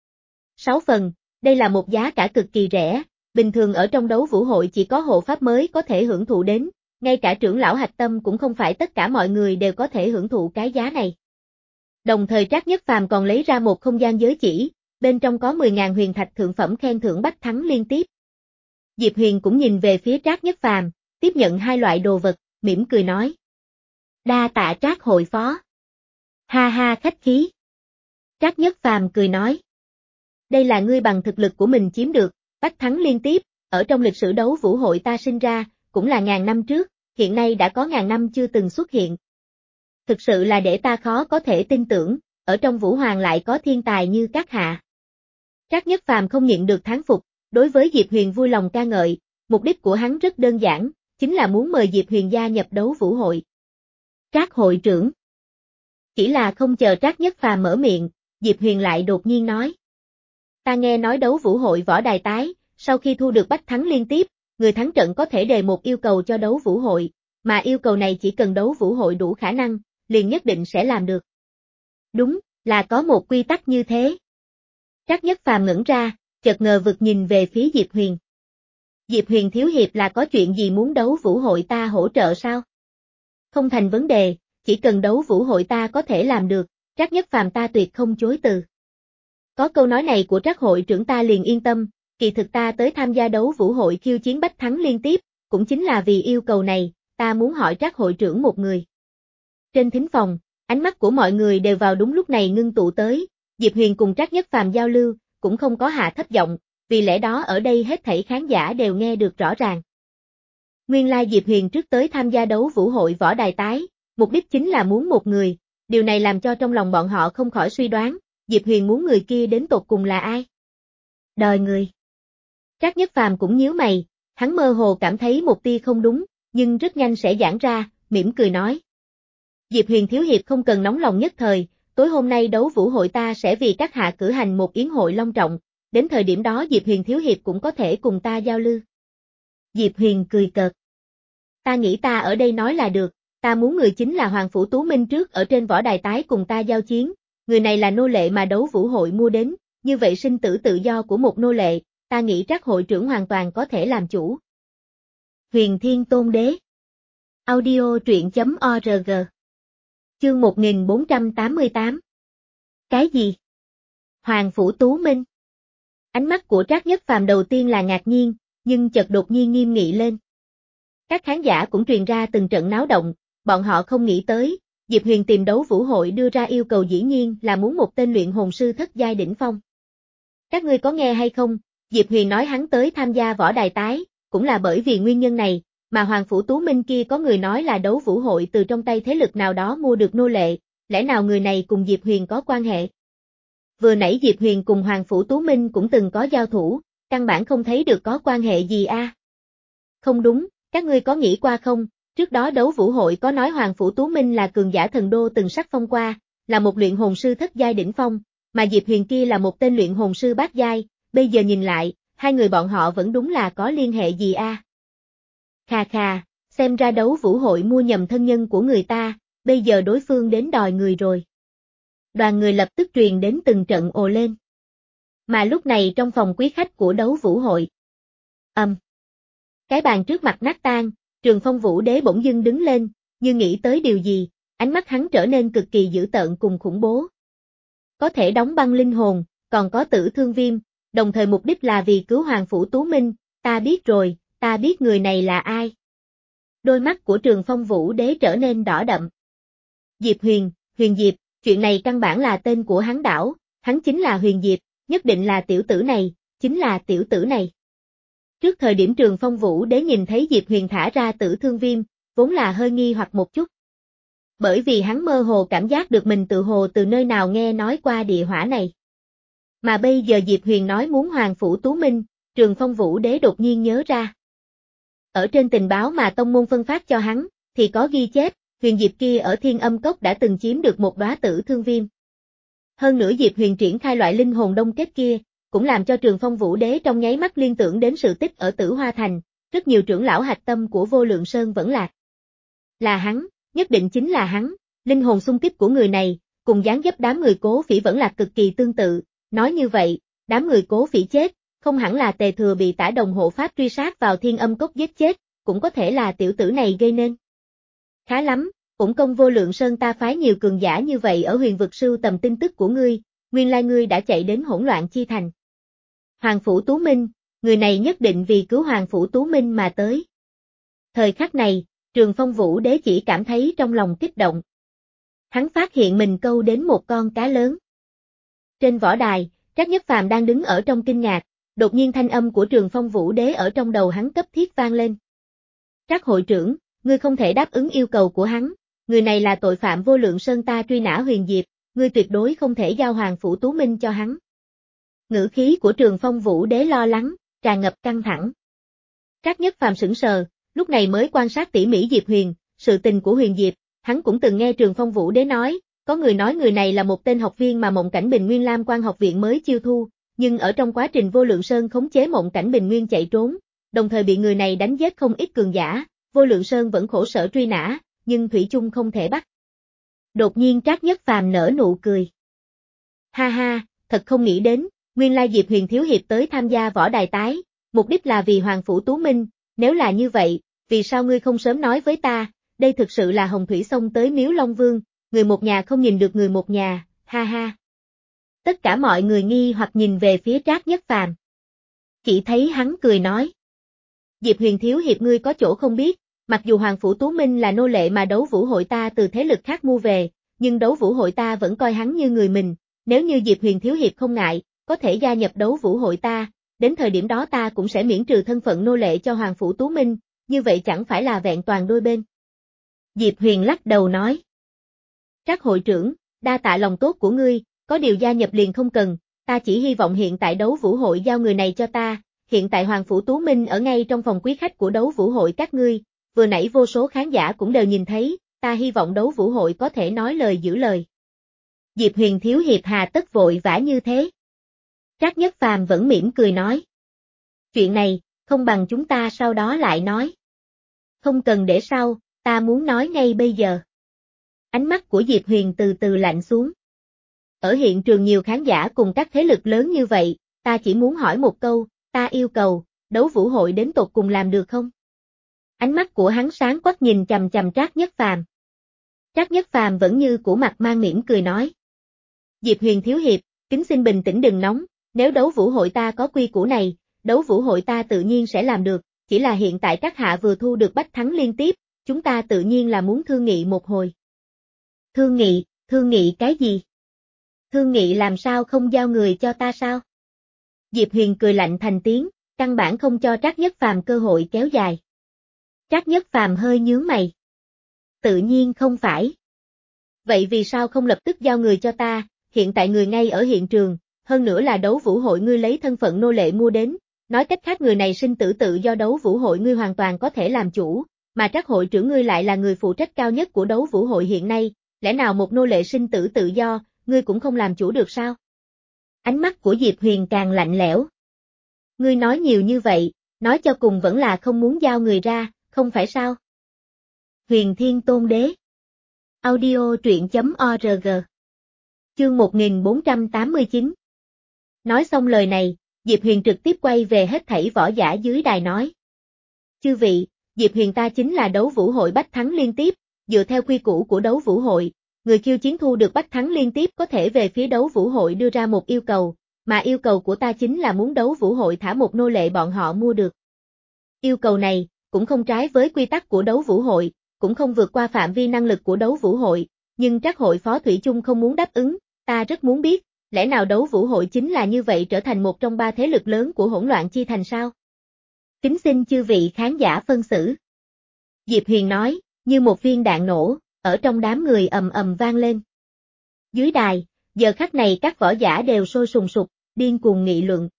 sáu phần, đây là một giá cả cực kỳ rẻ, bình thường ở trong đấu vũ hội chỉ có hộ pháp mới có thể hưởng thụ đến, ngay cả trưởng lão hạch tâm cũng không phải tất cả mọi người đều có thể hưởng thụ cái giá này. Đồng thời Trác Nhất Phàm còn lấy ra một không gian giới chỉ, bên trong có mười nghìn huyền thạch thượng phẩm khen thưởng bách thắng liên tiếp. Diệp Huyền cũng nhìn về phía Trác Nhất Phàm, tiếp nhận hai loại đồ vật, mỉm cười nói. Đa tạ Trác hội phó. Ha ha khách khí. Trác Nhất Phàm cười nói. Đây là ngươi bằng thực lực của mình chiếm được, bách thắng liên tiếp, ở trong lịch sử đấu vũ hội ta sinh ra, cũng là ngàn năm trước, hiện nay đã có ngàn năm chưa từng xuất hiện. Thực sự là để ta khó có thể tin tưởng, ở trong Vũ Hoàng lại có thiên tài như các hạ. Trác Nhất Phàm không nhịn được thán phục, đối với Diệp Huyền vui lòng ca ngợi, mục đích của hắn rất đơn giản, chính là muốn mời Diệp Huyền gia nhập đấu vũ hội. Trác hội trưởng. Chỉ là không chờ Trác Nhất Phàm mở miệng, Diệp Huyền lại đột nhiên nói. Ta nghe nói đấu vũ hội võ đài tái, sau khi thu được bách thắng liên tiếp, người thắng trận có thể đề một yêu cầu cho đấu vũ hội, mà yêu cầu này chỉ cần đấu vũ hội đủ khả năng, liền nhất định sẽ làm được. Đúng, là có một quy tắc như thế. Trác Nhất Phàm ngẩn ra, chợt ngờ vực nhìn về phía Diệp Huyền. Diệp Huyền thiếu hiệp là có chuyện gì muốn đấu vũ hội ta hỗ trợ sao? Không thành vấn đề, chỉ cần đấu vũ hội ta có thể làm được, Trác Nhất Phàm ta tuyệt không chối từ. Có câu nói này của Trác hội trưởng ta liền yên tâm, kỳ thực ta tới tham gia đấu vũ hội khiêu chiến bách thắng liên tiếp, cũng chính là vì yêu cầu này, ta muốn hỏi Trác hội trưởng một người. Trên thính phòng, ánh mắt của mọi người đều vào đúng lúc này ngưng tụ tới, Diệp Huyền cùng Trác Nhất Phàm giao lưu, cũng không có hạ thấp giọng, vì lẽ đó ở đây hết thảy khán giả đều nghe được rõ ràng. Nguyên lai Diệp Huyền trước tới tham gia đấu vũ hội võ đài tái, mục đích chính là muốn một người, điều này làm cho trong lòng bọn họ không khỏi suy đoán, Diệp Huyền muốn người kia đến tột cùng là ai? Đời người. Trác Nhất Phàm cũng nhíu mày, hắn mơ hồ cảm thấy một tia không đúng, nhưng rất nhanh sẽ giãn ra, mỉm cười nói. Diệp Huyền thiếu hiệp không cần nóng lòng nhất thời, tối hôm nay đấu vũ hội ta sẽ vì các hạ cử hành một yến hội long trọng, đến thời điểm đó Diệp Huyền thiếu hiệp cũng có thể cùng ta giao lưu. Diệp Huyền cười cợt. Ta nghĩ ta ở đây nói là được, ta muốn người chính là Hoàng Phủ Tú Minh trước ở trên võ đài tái cùng ta giao chiến, người này là nô lệ mà đấu vũ hội mua đến, như vậy sinh tử tự do của một nô lệ, ta nghĩ Trác hội trưởng hoàn toàn có thể làm chủ. Huyền Thiên Tôn Đế. Audio truyện chấm org. Chương một nghìn bốn trăm tám mươi tám. Cái gì? Hoàng Phủ Tú Minh. Ánh mắt của Trác Nhất Phàm đầu tiên là ngạc nhiên, nhưng chợt đột nhiên nghiêm nghị lên. Các khán giả cũng truyền ra từng trận náo động, bọn họ không nghĩ tới, Diệp Huyền tìm đấu vũ hội đưa ra yêu cầu dĩ nhiên là muốn một tên luyện hồn sư thất giai đỉnh phong. Các ngươi có nghe hay không? Diệp Huyền nói hắn tới tham gia võ đài tái, cũng là bởi vì nguyên nhân này, mà Hoàng Phủ Tú Minh kia có người nói là đấu vũ hội từ trong tay thế lực nào đó mua được nô lệ, lẽ nào người này cùng Diệp Huyền có quan hệ? Vừa nãy Diệp Huyền cùng Hoàng Phủ Tú Minh cũng từng có giao thủ, căn bản không thấy được có quan hệ gì a. À? Không đúng, các ngươi có nghĩ qua không, trước đó đấu vũ hội có nói Hoàng Phủ Tú Minh là cường giả thần đô từng sắc phong qua, là một luyện hồn sư thất giai đỉnh phong, mà Diệp Huyền kia là một tên luyện hồn sư bát giai, bây giờ nhìn lại, hai người bọn họ vẫn đúng là có liên hệ gì a? À? Khà khà, xem ra đấu vũ hội mua nhầm thân nhân của người ta, bây giờ đối phương đến đòi người rồi. Đoàn người lập tức truyền đến từng trận ồ lên. Mà lúc này trong phòng quý khách của đấu vũ hội. Âm. Um. Cái bàn trước mặt nát tan, Trường Phong Vũ Đế bỗng dưng đứng lên, như nghĩ tới điều gì, ánh mắt hắn trở nên cực kỳ dữ tợn cùng khủng bố. Có thể đóng băng linh hồn, còn có tử thương viêm, đồng thời mục đích là vì cứu Hoàng Phủ Tú Minh, ta biết rồi, ta biết người này là ai. Đôi mắt của Trường Phong Vũ Đế trở nên đỏ đậm. Diệp Huyền, Huyền Diệp, chuyện này căn bản là tên của hắn đảo, hắn chính là Huyền Diệp, nhất định là tiểu tử này, chính là tiểu tử này. Trước thời điểm Trường Phong Vũ Đế nhìn thấy Diệp Huyền thả ra tử thương viêm, vốn là hơi nghi hoặc một chút. Bởi vì hắn mơ hồ cảm giác được mình tự hồ từ nơi nào nghe nói qua địa hỏa này. Mà bây giờ Diệp Huyền nói muốn Hoàng Phủ Tú Minh, Trường Phong Vũ Đế đột nhiên nhớ ra. Ở trên tình báo mà tông môn phân phát cho hắn, thì có ghi chép, Huyền Diệp kia ở Thiên Âm Cốc đã từng chiếm được một đóa tử thương viêm. Hơn nữa Diệp Huyền triển khai loại linh hồn đông kết kia, cũng làm cho Trường Phong Vũ Đế trong nháy mắt liên tưởng đến sự tích ở Tử Hoa Thành, rất nhiều trưởng lão hạch tâm của Vô Lượng Sơn vẫn lạc. Là hắn, nhất định chính là hắn, linh hồn xung kích của người này, cùng dáng dấp đám người Cố Phỉ vẫn lạc cực kỳ tương tự, nói như vậy, đám người Cố Phỉ chết, không hẳn là Tề Thừa bị Tả Đồng hộ pháp truy sát vào Thiên Âm Cốc giết chết, cũng có thể là tiểu tử này gây nên. Khá lắm, cũng công Vô Lượng Sơn ta phái nhiều cường giả như vậy ở huyền vực sưu tầm tin tức của ngươi, nguyên lai ngươi đã chạy đến hỗn loạn chi thành. Hoàng Phủ Tú Minh, người này nhất định vì cứu Hoàng Phủ Tú Minh mà tới. Thời khắc này, Trường Phong Vũ Đế chỉ cảm thấy trong lòng kích động. Hắn phát hiện mình câu đến một con cá lớn. Trên võ đài, Trác Nhất Phàm đang đứng ở trong kinh ngạc, đột nhiên thanh âm của Trường Phong Vũ Đế ở trong đầu hắn cấp thiết vang lên. Trác hội trưởng, ngươi không thể đáp ứng yêu cầu của hắn, người này là tội phạm Vô Lượng Sơn ta truy nã Huyền Diệp, ngươi tuyệt đối không thể giao Hoàng Phủ Tú Minh cho hắn. Ngữ khí của Trường Phong Vũ Đế lo lắng, tràn ngập căng thẳng. Trác Nhất Phàm sững sờ, lúc này mới quan sát tỉ mỉ Diệp Huyền, sự tình của Huyền Diệp, hắn cũng từng nghe Trường Phong Vũ Đế nói, có người nói người này là một tên học viên mà Mộng Cảnh Bình Nguyên Lam Quan học viện mới chiêu thu, nhưng ở trong quá trình Vô Lượng Sơn khống chế Mộng Cảnh Bình Nguyên chạy trốn, đồng thời bị người này đánh giết không ít cường giả, Vô Lượng Sơn vẫn khổ sở truy nã, nhưng thủy chung không thể bắt. Đột nhiên Trác Nhất Phàm nở nụ cười. Ha ha, thật không nghĩ đến, nguyên lai Diệp Huyền thiếu hiệp tới tham gia võ đài tái, mục đích là vì Hoàng Phủ Tú Minh, nếu là như vậy, vì sao ngươi không sớm nói với ta, đây thực sự là hồng thủy xông tới Miếu Long Vương, người một nhà không nhìn được người một nhà, ha ha. Tất cả mọi người nghi hoặc nhìn về phía Trác Nhất Phàm. Chỉ thấy hắn cười nói. Diệp Huyền thiếu hiệp ngươi có chỗ không biết, mặc dù Hoàng Phủ Tú Minh là nô lệ mà đấu vũ hội ta từ thế lực khác mua về, nhưng đấu vũ hội ta vẫn coi hắn như người mình, nếu như Diệp Huyền thiếu hiệp không ngại, có thể gia nhập đấu vũ hội ta, đến thời điểm đó ta cũng sẽ miễn trừ thân phận nô lệ cho Hoàng Phủ Tú Minh, như vậy chẳng phải là vẹn toàn đôi bên. Diệp Huyền lắc đầu nói. Trác hội trưởng, đa tạ lòng tốt của ngươi, có điều gia nhập liền không cần, ta chỉ hy vọng hiện tại đấu vũ hội giao người này cho ta, hiện tại Hoàng Phủ Tú Minh ở ngay trong phòng quý khách của đấu vũ hội các ngươi, vừa nãy vô số khán giả cũng đều nhìn thấy, ta hy vọng đấu vũ hội có thể nói lời giữ lời. Diệp Huyền thiếu hiệp hà tất vội vã như thế. Trác Nhất Phàm vẫn mỉm cười nói. Chuyện này, không bằng chúng ta sau đó lại nói. Không cần để sau, ta muốn nói ngay bây giờ. Ánh mắt của Diệp Huyền từ từ lạnh xuống. Ở hiện trường nhiều khán giả cùng các thế lực lớn như vậy, ta chỉ muốn hỏi một câu, ta yêu cầu, đấu vũ hội đến tột cùng làm được không? Ánh mắt của hắn sáng quắc nhìn chằm chằm Trác Nhất Phàm. Trác Nhất Phàm vẫn như cũ mặt mang mỉm cười nói. Diệp Huyền thiếu hiệp, kính xin bình tĩnh đừng nóng, nếu đấu vũ hội ta có quy củ này, đấu vũ hội ta tự nhiên sẽ làm được, chỉ là hiện tại các hạ vừa thu được bách thắng liên tiếp, chúng ta tự nhiên là muốn thương nghị một hồi. Thương nghị, thương nghị cái gì? Thương nghị làm sao không giao người cho ta sao? Diệp Huyền cười lạnh thành tiếng, căn bản không cho Trác Nhất Phàm cơ hội kéo dài. Trác Nhất Phàm hơi nhướng mày. Tự nhiên không phải. Vậy vì sao không lập tức giao người cho ta, hiện tại người ngay ở hiện trường, hơn nữa là đấu vũ hội ngươi lấy thân phận nô lệ mua đến, nói cách khác người này sinh tử tự do đấu vũ hội ngươi hoàn toàn có thể làm chủ, mà Trác hội trưởng ngươi lại là người phụ trách cao nhất của đấu vũ hội hiện nay, lẽ nào một nô lệ sinh tử tự do, ngươi cũng không làm chủ được sao? Ánh mắt của Diệp Huyền càng lạnh lẽo. Ngươi nói nhiều như vậy, nói cho cùng vẫn là không muốn giao người ra, không phải sao? Huyền Thiên Tôn Đế. Audio truyện chấm org. Chương một nghìn bốn trăm tám mươi chín. Nói xong lời này, Diệp Huyền trực tiếp quay về hết thảy võ giả dưới đài nói. Chư vị, Diệp Huyền ta chính là đấu vũ hội bách thắng liên tiếp, dựa theo quy củ của đấu vũ hội, người khiêu chiến thu được bách thắng liên tiếp có thể về phía đấu vũ hội đưa ra một yêu cầu, mà yêu cầu của ta chính là muốn đấu vũ hội thả một nô lệ bọn họ mua được. Yêu cầu này, cũng không trái với quy tắc của đấu vũ hội, cũng không vượt qua phạm vi năng lực của đấu vũ hội, nhưng Trác hội phó Thủy chung không muốn đáp ứng, ta rất muốn biết, lẽ nào đấu vũ hội chính là như vậy trở thành một trong ba thế lực lớn của hỗn loạn chi thành sao? Kính xin chư vị khán giả phân xử. Diệp Huyền nói, như một viên đạn nổ, ở trong đám người ầm ầm vang lên. Dưới đài, giờ khắc này các võ giả đều sôi sùng sục, điên cuồng nghị luận.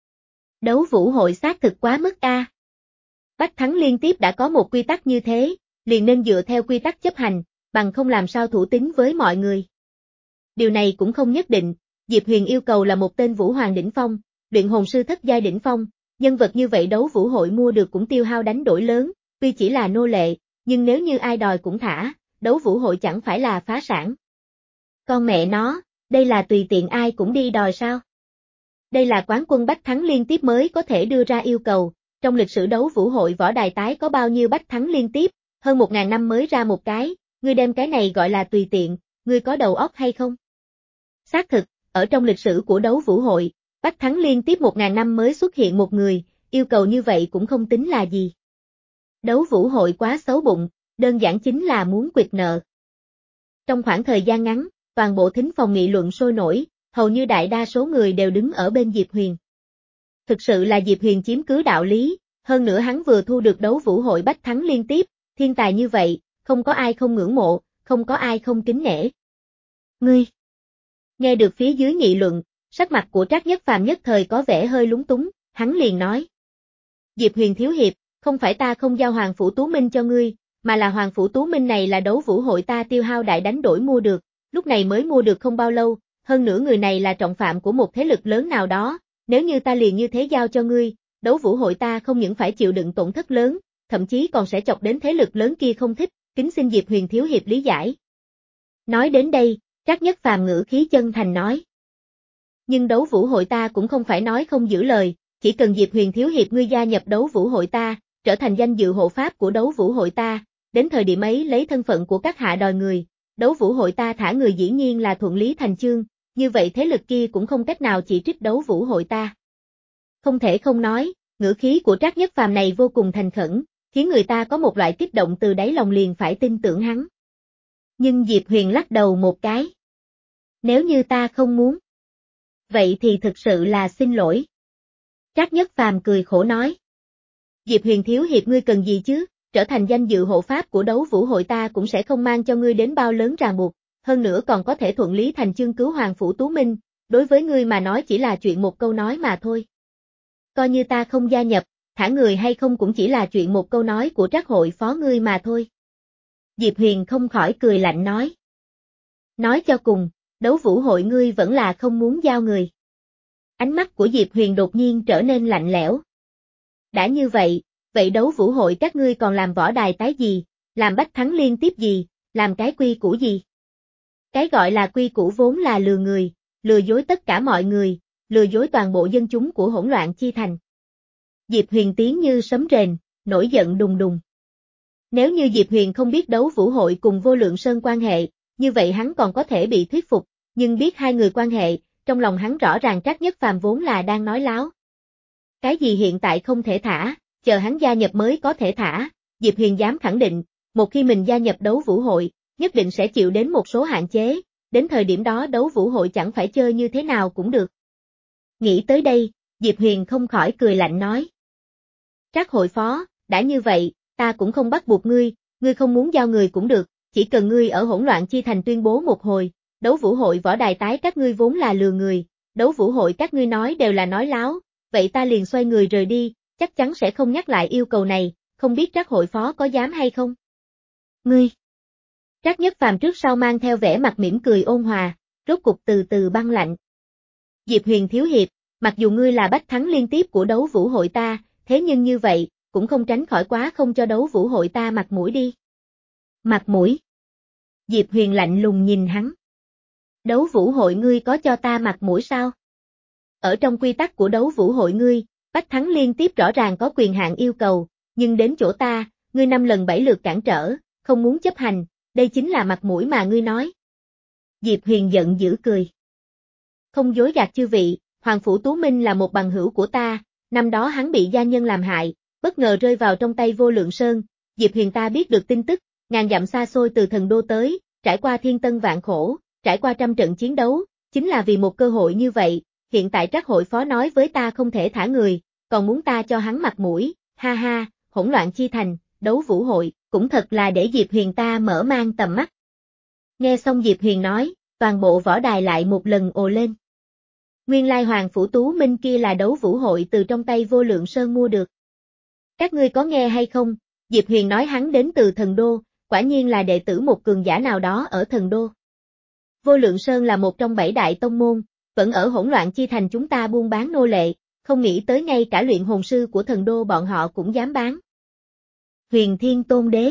Đấu vũ hội xác thực quá mức a. Bách thắng liên tiếp đã có một quy tắc như thế, liền nên dựa theo quy tắc chấp hành, bằng không làm sao thủ tín với mọi người. Điều này cũng không nhất định, Diệp Huyền yêu cầu là một tên Vũ Hoàng đỉnh phong, luyện hồn sư thất giai đỉnh phong, nhân vật như vậy đấu vũ hội mua được cũng tiêu hao đánh đổi lớn, tuy chỉ là nô lệ, nhưng nếu như ai đòi cũng thả, đấu vũ hội chẳng phải là phá sản. Con mẹ nó, đây là tùy tiện ai cũng đi đòi sao? Đây là quán quân bách thắng liên tiếp mới có thể đưa ra yêu cầu, trong lịch sử đấu vũ hội võ đài tái có bao nhiêu bách thắng liên tiếp, hơn một ngàn năm mới ra một cái, ngươi đem cái này gọi là tùy tiện, ngươi có đầu óc hay không? Xác thực, ở trong lịch sử của đấu vũ hội, bách thắng liên tiếp một ngàn năm mới xuất hiện một người, yêu cầu như vậy cũng không tính là gì. Đấu vũ hội quá xấu bụng, đơn giản chính là muốn quyệt nợ. Trong khoảng thời gian ngắn, toàn bộ thính phòng nghị luận sôi nổi, hầu như đại đa số người đều đứng ở bên Diệp Huyền. Thực sự là Diệp Huyền chiếm cứ đạo lý, hơn nữa hắn vừa thu được đấu vũ hội bách thắng liên tiếp, thiên tài như vậy, không có ai không ngưỡng mộ, không có ai không kính nể. Ngươi! Nghe được phía dưới nghị luận, sắc mặt của Trác Nhất Phàm nhất thời có vẻ hơi lúng túng, hắn liền nói. Diệp Huyền thiếu hiệp, không phải ta không giao Hoàng Phủ Tú Minh cho ngươi, mà là Hoàng Phủ Tú Minh này là đấu vũ hội ta tiêu hao đại đánh đổi mua được, lúc này mới mua được không bao lâu, hơn nữa người này là trọng phạm của một thế lực lớn nào đó, nếu như ta liền như thế giao cho ngươi, đấu vũ hội ta không những phải chịu đựng tổn thất lớn, thậm chí còn sẽ chọc đến thế lực lớn kia không thích, kính xin Diệp Huyền thiếu hiệp lý giải. Nói đến đây, Trác Nhất Phàm ngữ khí chân thành nói. Nhưng đấu vũ hội ta cũng không phải nói không giữ lời, chỉ cần Diệp Huyền thiếu hiệp ngươi gia nhập đấu vũ hội ta, trở thành danh dự hộ pháp của đấu vũ hội ta, đến thời điểm ấy lấy thân phận của các hạ đòi người, đấu vũ hội ta thả người dĩ nhiên là thuận lý thành chương, như vậy thế lực kia cũng không cách nào chỉ trích đấu vũ hội ta. Không thể không nói, ngữ khí của Trác Nhất Phàm này vô cùng thành khẩn, khiến người ta có một loại kích động từ đáy lòng liền phải tin tưởng hắn. Nhưng Diệp Huyền lắc đầu một cái. Nếu như ta không muốn, vậy thì thực sự là xin lỗi. Trác Nhất Phàm cười khổ nói. Diệp Huyền thiếu hiệp ngươi cần gì chứ, trở thành danh dự hộ pháp của đấu vũ hội ta cũng sẽ không mang cho ngươi đến bao lớn ràng buộc, hơn nữa còn có thể thuận lý thành chương cứu Hoàng Phủ Tú Minh, đối với ngươi mà nói chỉ là chuyện một câu nói mà thôi. Coi như ta không gia nhập, thả người hay không cũng chỉ là chuyện một câu nói của Trác hội phó ngươi mà thôi. Diệp Huyền không khỏi cười lạnh nói. Nói cho cùng, đấu vũ hội ngươi vẫn là không muốn giao người. Ánh mắt của Diệp Huyền đột nhiên trở nên lạnh lẽo. Đã như vậy, vậy đấu vũ hội các ngươi còn làm võ đài tái gì, làm bách thắng liên tiếp gì, làm cái quy củ gì? Cái gọi là quy củ vốn là lừa người, lừa dối tất cả mọi người, lừa dối toàn bộ dân chúng của hỗn loạn chi thành. Diệp Huyền tiếng như sấm rền, nổi giận đùng đùng. Nếu như Diệp Huyền không biết đấu vũ hội cùng Vô Lượng Sơn quan hệ, như vậy hắn còn có thể bị thuyết phục, nhưng biết hai người quan hệ, trong lòng hắn rõ ràng Trác Nhất Phàm vốn là đang nói láo. Cái gì hiện tại không thể thả, chờ hắn gia nhập mới có thể thả, Diệp Huyền dám khẳng định, một khi mình gia nhập đấu vũ hội, nhất định sẽ chịu đến một số hạn chế, đến thời điểm đó đấu vũ hội chẳng phải chơi như thế nào cũng được. Nghĩ tới đây, Diệp Huyền không khỏi cười lạnh nói. Trác hội phó, đã như vậy, ta cũng không bắt buộc ngươi, ngươi không muốn giao người cũng được, chỉ cần ngươi ở hỗn loạn chi thành tuyên bố một hồi, đấu vũ hội võ đài tái các ngươi vốn là lừa người, đấu vũ hội các ngươi nói đều là nói láo, vậy ta liền xoay người rời đi, chắc chắn sẽ không nhắc lại yêu cầu này, không biết Trác hội phó có dám hay không? Ngươi! Trác Nhất Phàm trước sau mang theo vẻ mặt mỉm cười ôn hòa, rốt cục từ từ băng lạnh. Diệp Huyền thiếu hiệp, mặc dù ngươi là bách thắng liên tiếp của đấu vũ hội ta, thế nhưng như vậy, cũng không tránh khỏi quá không cho đấu vũ hội ta mặt mũi đi. Mặt mũi? Diệp Huyền lạnh lùng nhìn hắn. Đấu vũ hội ngươi có cho ta mặt mũi sao? Ở trong quy tắc của đấu vũ hội ngươi, bách thắng liên tiếp rõ ràng có quyền hạn yêu cầu, nhưng đến chỗ ta, ngươi năm lần bảy lượt cản trở, không muốn chấp hành, đây chính là mặt mũi mà ngươi nói. Diệp Huyền giận dữ cười. Không dối gạt chư vị, Hoàng Phủ Tú Minh là một bằng hữu của ta, năm đó hắn bị gia nhân làm hại, bất ngờ rơi vào trong tay Vô Lượng Sơn, Diệp Huyền ta biết được tin tức, ngàn dặm xa xôi từ thần đô tới, trải qua thiên tân vạn khổ, trải qua trăm trận chiến đấu, chính là vì một cơ hội như vậy, hiện tại Trác hội phó nói với ta không thể thả người, còn muốn ta cho hắn mặt mũi, ha ha, hỗn loạn chi thành, đấu vũ hội, cũng thật là để Diệp Huyền ta mở mang tầm mắt. Nghe xong Diệp Huyền nói, toàn bộ võ đài lại một lần ồ lên. Nguyên lai Hoàng Phủ Tú Minh kia là đấu vũ hội từ trong tay Vô Lượng Sơn mua được. Các ngươi có nghe hay không, Diệp Huyền nói hắn đến từ thần đô, quả nhiên là đệ tử một cường giả nào đó ở thần đô. Vô Lượng Sơn là một trong bảy đại tông môn, vẫn ở hỗn loạn chi thành chúng ta buôn bán nô lệ, không nghĩ tới ngay cả luyện hồn sư của thần đô bọn họ cũng dám bán. Huyền Thiên Tôn Đế.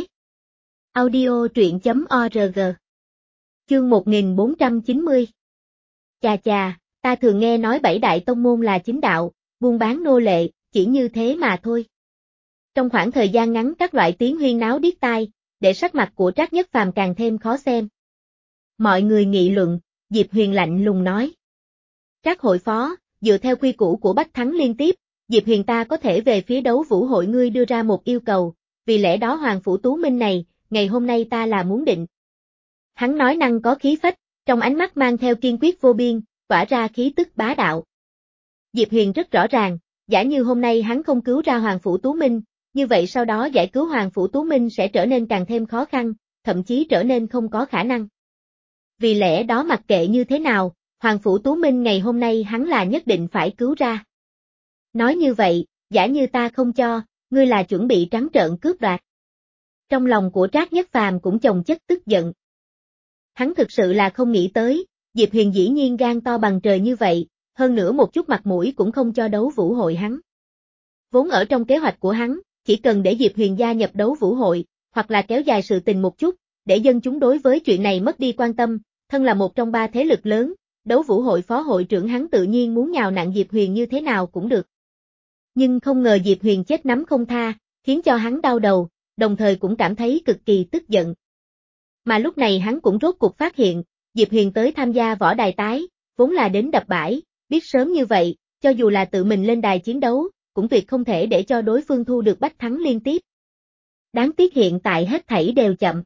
Audio truyện chấm org. Chương một nghìn bốn trăm chín mươi. Chà chà, ta thường nghe nói bảy đại tông môn là chính đạo, buôn bán nô lệ, chỉ như thế mà thôi. Trong khoảng thời gian ngắn các loại tiếng huyên náo điếc tai, để sắc mặt của Trác Nhất Phàm càng thêm khó xem. Mọi người nghị luận, Diệp Huyền lạnh lùng nói. Trác hội phó, dựa theo quy củ của bách thắng liên tiếp, Diệp Huyền ta có thể về phía đấu vũ hội ngươi đưa ra một yêu cầu, vì lẽ đó Hoàng Phủ Tú Minh này, ngày hôm nay ta là muốn định. Hắn nói năng có khí phách, trong ánh mắt mang theo kiên quyết vô biên, tỏa ra khí tức bá đạo. Diệp Huyền rất rõ ràng, giả như hôm nay hắn không cứu ra Hoàng Phủ Tú Minh, như vậy sau đó giải cứu Hoàng Phủ Tú Minh sẽ trở nên càng thêm khó khăn, thậm chí trở nên không có khả năng. Vì lẽ đó mặc kệ như thế nào, Hoàng Phủ Tú Minh ngày hôm nay hắn là nhất định phải cứu ra. Nói như vậy, giả như ta không cho, ngươi là chuẩn bị trắng trợn cướp đoạt. Trong lòng của Trác Nhất Phàm cũng chồng chất tức giận. Hắn thực sự là không nghĩ tới, Diệp Huyền dĩ nhiên gan to bằng trời như vậy, hơn nữa một chút mặt mũi cũng không cho đấu vũ hội hắn. Vốn ở trong kế hoạch của hắn, chỉ cần để Diệp Huyền gia nhập đấu vũ hội, hoặc là kéo dài sự tình một chút, để dân chúng đối với chuyện này mất đi quan tâm, thân là một trong ba thế lực lớn, đấu vũ hội phó hội trưởng hắn tự nhiên muốn nhào nặn Diệp Huyền như thế nào cũng được. Nhưng không ngờ Diệp Huyền chết nắm không tha, khiến cho hắn đau đầu, đồng thời cũng cảm thấy cực kỳ tức giận. Mà lúc này hắn cũng rốt cuộc phát hiện, Diệp Huyền tới tham gia võ đài tái, vốn là đến đập bãi, biết sớm như vậy, cho dù là tự mình lên đài chiến đấu, cũng tuyệt không thể để cho đối phương thu được bách thắng liên tiếp. Đáng tiếc hiện tại hết thảy đều chậm.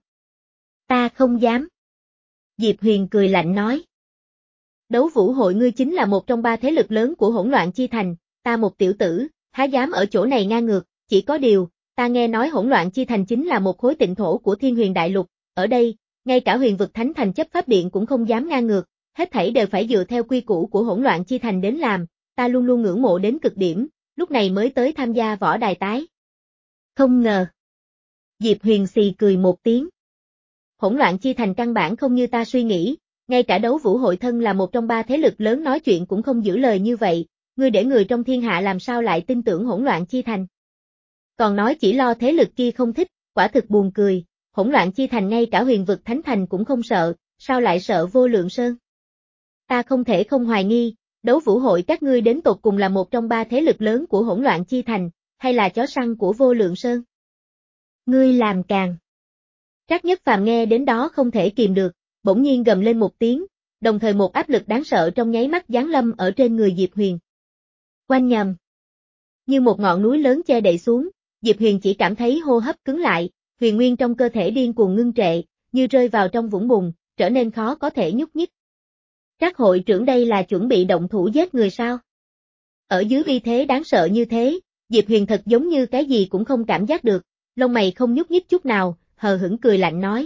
Ta không dám. Diệp Huyền cười lạnh nói. Đấu vũ hội ngươi chính là một trong ba thế lực lớn của hỗn loạn chi thành, ta một tiểu tử, há dám ở chỗ này ngang ngược, chỉ có điều, ta nghe nói hỗn loạn chi thành chính là một khối tịnh thổ của Thiên Huyền Đại Lục, ở đây, ngay cả Huyền Vực Thánh Thành chấp pháp điện cũng không dám ngang ngược, hết thảy đều phải dựa theo quy củ của hỗn loạn chi thành đến làm, ta luôn luôn ngưỡng mộ đến cực điểm, lúc này mới tới tham gia võ đài tái. Không ngờ. Diệp Huyền xì cười một tiếng. Hỗn loạn chi thành căn bản không như ta suy nghĩ, ngay cả đấu vũ hội thân là một trong ba thế lực lớn nói chuyện cũng không giữ lời như vậy, ngươi để người trong thiên hạ làm sao lại tin tưởng hỗn loạn chi thành. Còn nói chỉ lo thế lực kia không thích, quả thực buồn cười, hỗn loạn chi thành ngay cả Huyền Vực Thánh Thành cũng không sợ, sao lại sợ Vô Lượng Sơn. Ta không thể không hoài nghi, đấu vũ hội các ngươi đến tột cùng là một trong ba thế lực lớn của hỗn loạn chi thành, hay là chó săn của Vô Lượng Sơn. Ngươi làm càng. Trác Nhất Phàm nghe đến đó không thể kìm được, bỗng nhiên gầm lên một tiếng, đồng thời một áp lực đáng sợ trong nháy mắt giáng lâm ở trên người Diệp Huyền. Oanh nhầm. Như một ngọn núi lớn che đậy xuống, Diệp Huyền chỉ cảm thấy hô hấp cứng lại, huyền nguyên trong cơ thể điên cuồng ngưng trệ, như rơi vào trong vũng bùn, trở nên khó có thể nhúc nhích. Trác hội trưởng đây là chuẩn bị động thủ giết người sao? Ở dưới uy thế đáng sợ như thế, Diệp Huyền thật giống như cái gì cũng không cảm giác được, lông mày không nhúc nhích chút nào, hờ hững cười lạnh nói.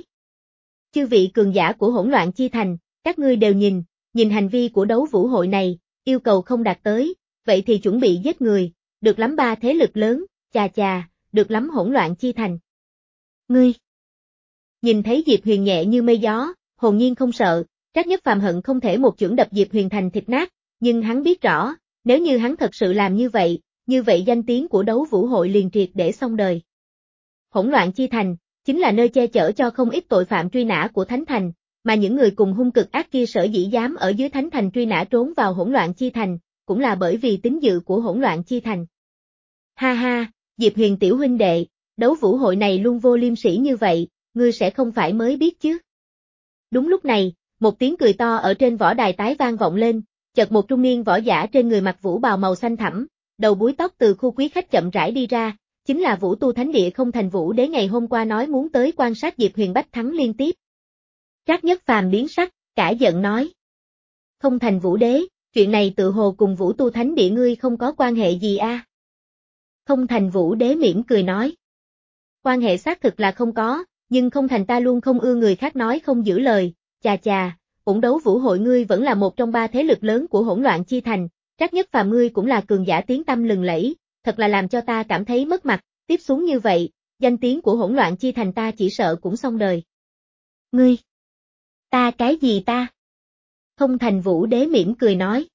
Chư vị cường giả của hỗn loạn chi thành, các ngươi đều nhìn, nhìn hành vi của đấu vũ hội này, yêu cầu không đạt tới, vậy thì chuẩn bị giết người, được lắm ba thế lực lớn, chà chà, được lắm hỗn loạn chi thành. Ngươi! Nhìn thấy Diệp Huyền nhẹ như mây gió, hồn nhiên không sợ, Trác Nhất Phàm hận không thể một chưởng đập Diệp Huyền thành thịt nát, nhưng hắn biết rõ, nếu như hắn thật sự làm như vậy, như vậy danh tiếng của đấu vũ hội liền triệt để xong đời. Hỗn loạn chi thành, chính là nơi che chở cho không ít tội phạm truy nã của Thánh Thành, mà những người cùng hung cực ác kia sở dĩ dám ở dưới Thánh Thành truy nã trốn vào hỗn loạn chi thành, cũng là bởi vì tín dự của hỗn loạn chi thành. Ha ha, Diệp Huyền tiểu huynh đệ, đấu vũ hội này luôn vô liêm sỉ như vậy, ngươi sẽ không phải mới biết chứ. Đúng lúc này, một tiếng cười to ở trên võ đài tái vang vọng lên, chợt một trung niên võ giả trên người mặc vũ bào màu xanh thẳm, đầu búi tóc từ khu quý khách chậm rãi đi ra, chính là Vũ Tu Thánh Địa Không Thành Vũ Đế ngày hôm qua nói muốn tới quan sát Diệp Huyền bách thắng liên tiếp. Trác Nhất Phàm biến sắc, cả giận nói. Không Thành Vũ Đế, chuyện này tự hồ cùng Vũ Tu Thánh Địa ngươi không có quan hệ gì a? À? Không Thành Vũ Đế mỉm cười nói. Quan hệ xác thực là không có, nhưng Không Thành ta luôn không ưa người khác nói không giữ lời, chà chà, ổn đấu vũ hội ngươi vẫn là một trong ba thế lực lớn của hỗn loạn chi thành, Trác Nhất Phàm ngươi cũng là cường giả tiếng tăm lừng lẫy, thật là làm cho ta cảm thấy mất mặt, tiếp xuống như vậy, danh tiếng của hỗn loạn chi thành ta chỉ sợ cũng xong đời. Ngươi! Ta cái gì ta? Không Thành Vũ Đế mỉm cười nói.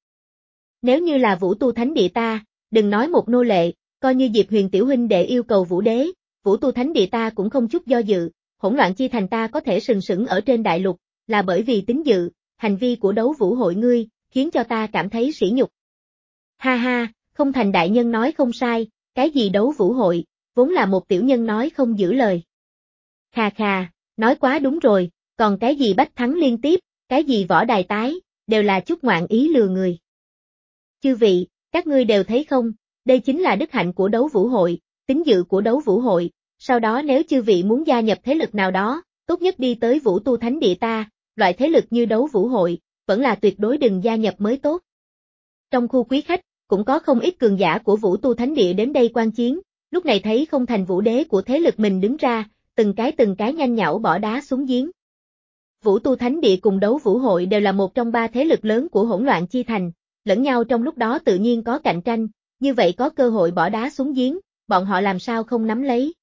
Nếu như là Vũ Tu Thánh Địa ta, đừng nói một nô lệ, coi như Diệp Huyền tiểu huynh đệ yêu cầu Vũ Đế, Vũ Tu Thánh Địa ta cũng không chút do dự, hỗn loạn chi thành ta có thể sừng sững ở trên đại lục, là bởi vì tín dự, hành vi của đấu vũ hội ngươi, khiến cho ta cảm thấy sỉ nhục. Ha ha, Không Thành đại nhân nói không sai, cái gì đấu vũ hội, vốn là một tiểu nhân nói không giữ lời. Khà khà, nói quá đúng rồi, còn cái gì bách thắng liên tiếp, cái gì võ đài tái, đều là chút ngoạn ý lừa người. Chư vị, các ngươi đều thấy không, đây chính là đức hạnh của đấu vũ hội, tín dự của đấu vũ hội, sau đó nếu chư vị muốn gia nhập thế lực nào đó, tốt nhất đi tới Vũ Tu Thánh Địa ta, loại thế lực như đấu vũ hội, vẫn là tuyệt đối đừng gia nhập mới tốt. Trong khu quý khách, cũng có không ít cường giả của Vũ Tu Thánh Địa đến đây quan chiến, lúc này thấy Không Thành Vũ Đế của thế lực mình đứng ra, từng cái từng cái nhanh nhảu bỏ đá xuống giếng. Vũ Tu Thánh Địa cùng đấu vũ hội đều là một trong ba thế lực lớn của hỗn loạn chi thành, lẫn nhau trong lúc đó tự nhiên có cạnh tranh, như vậy có cơ hội bỏ đá xuống giếng, bọn họ làm sao không nắm lấy.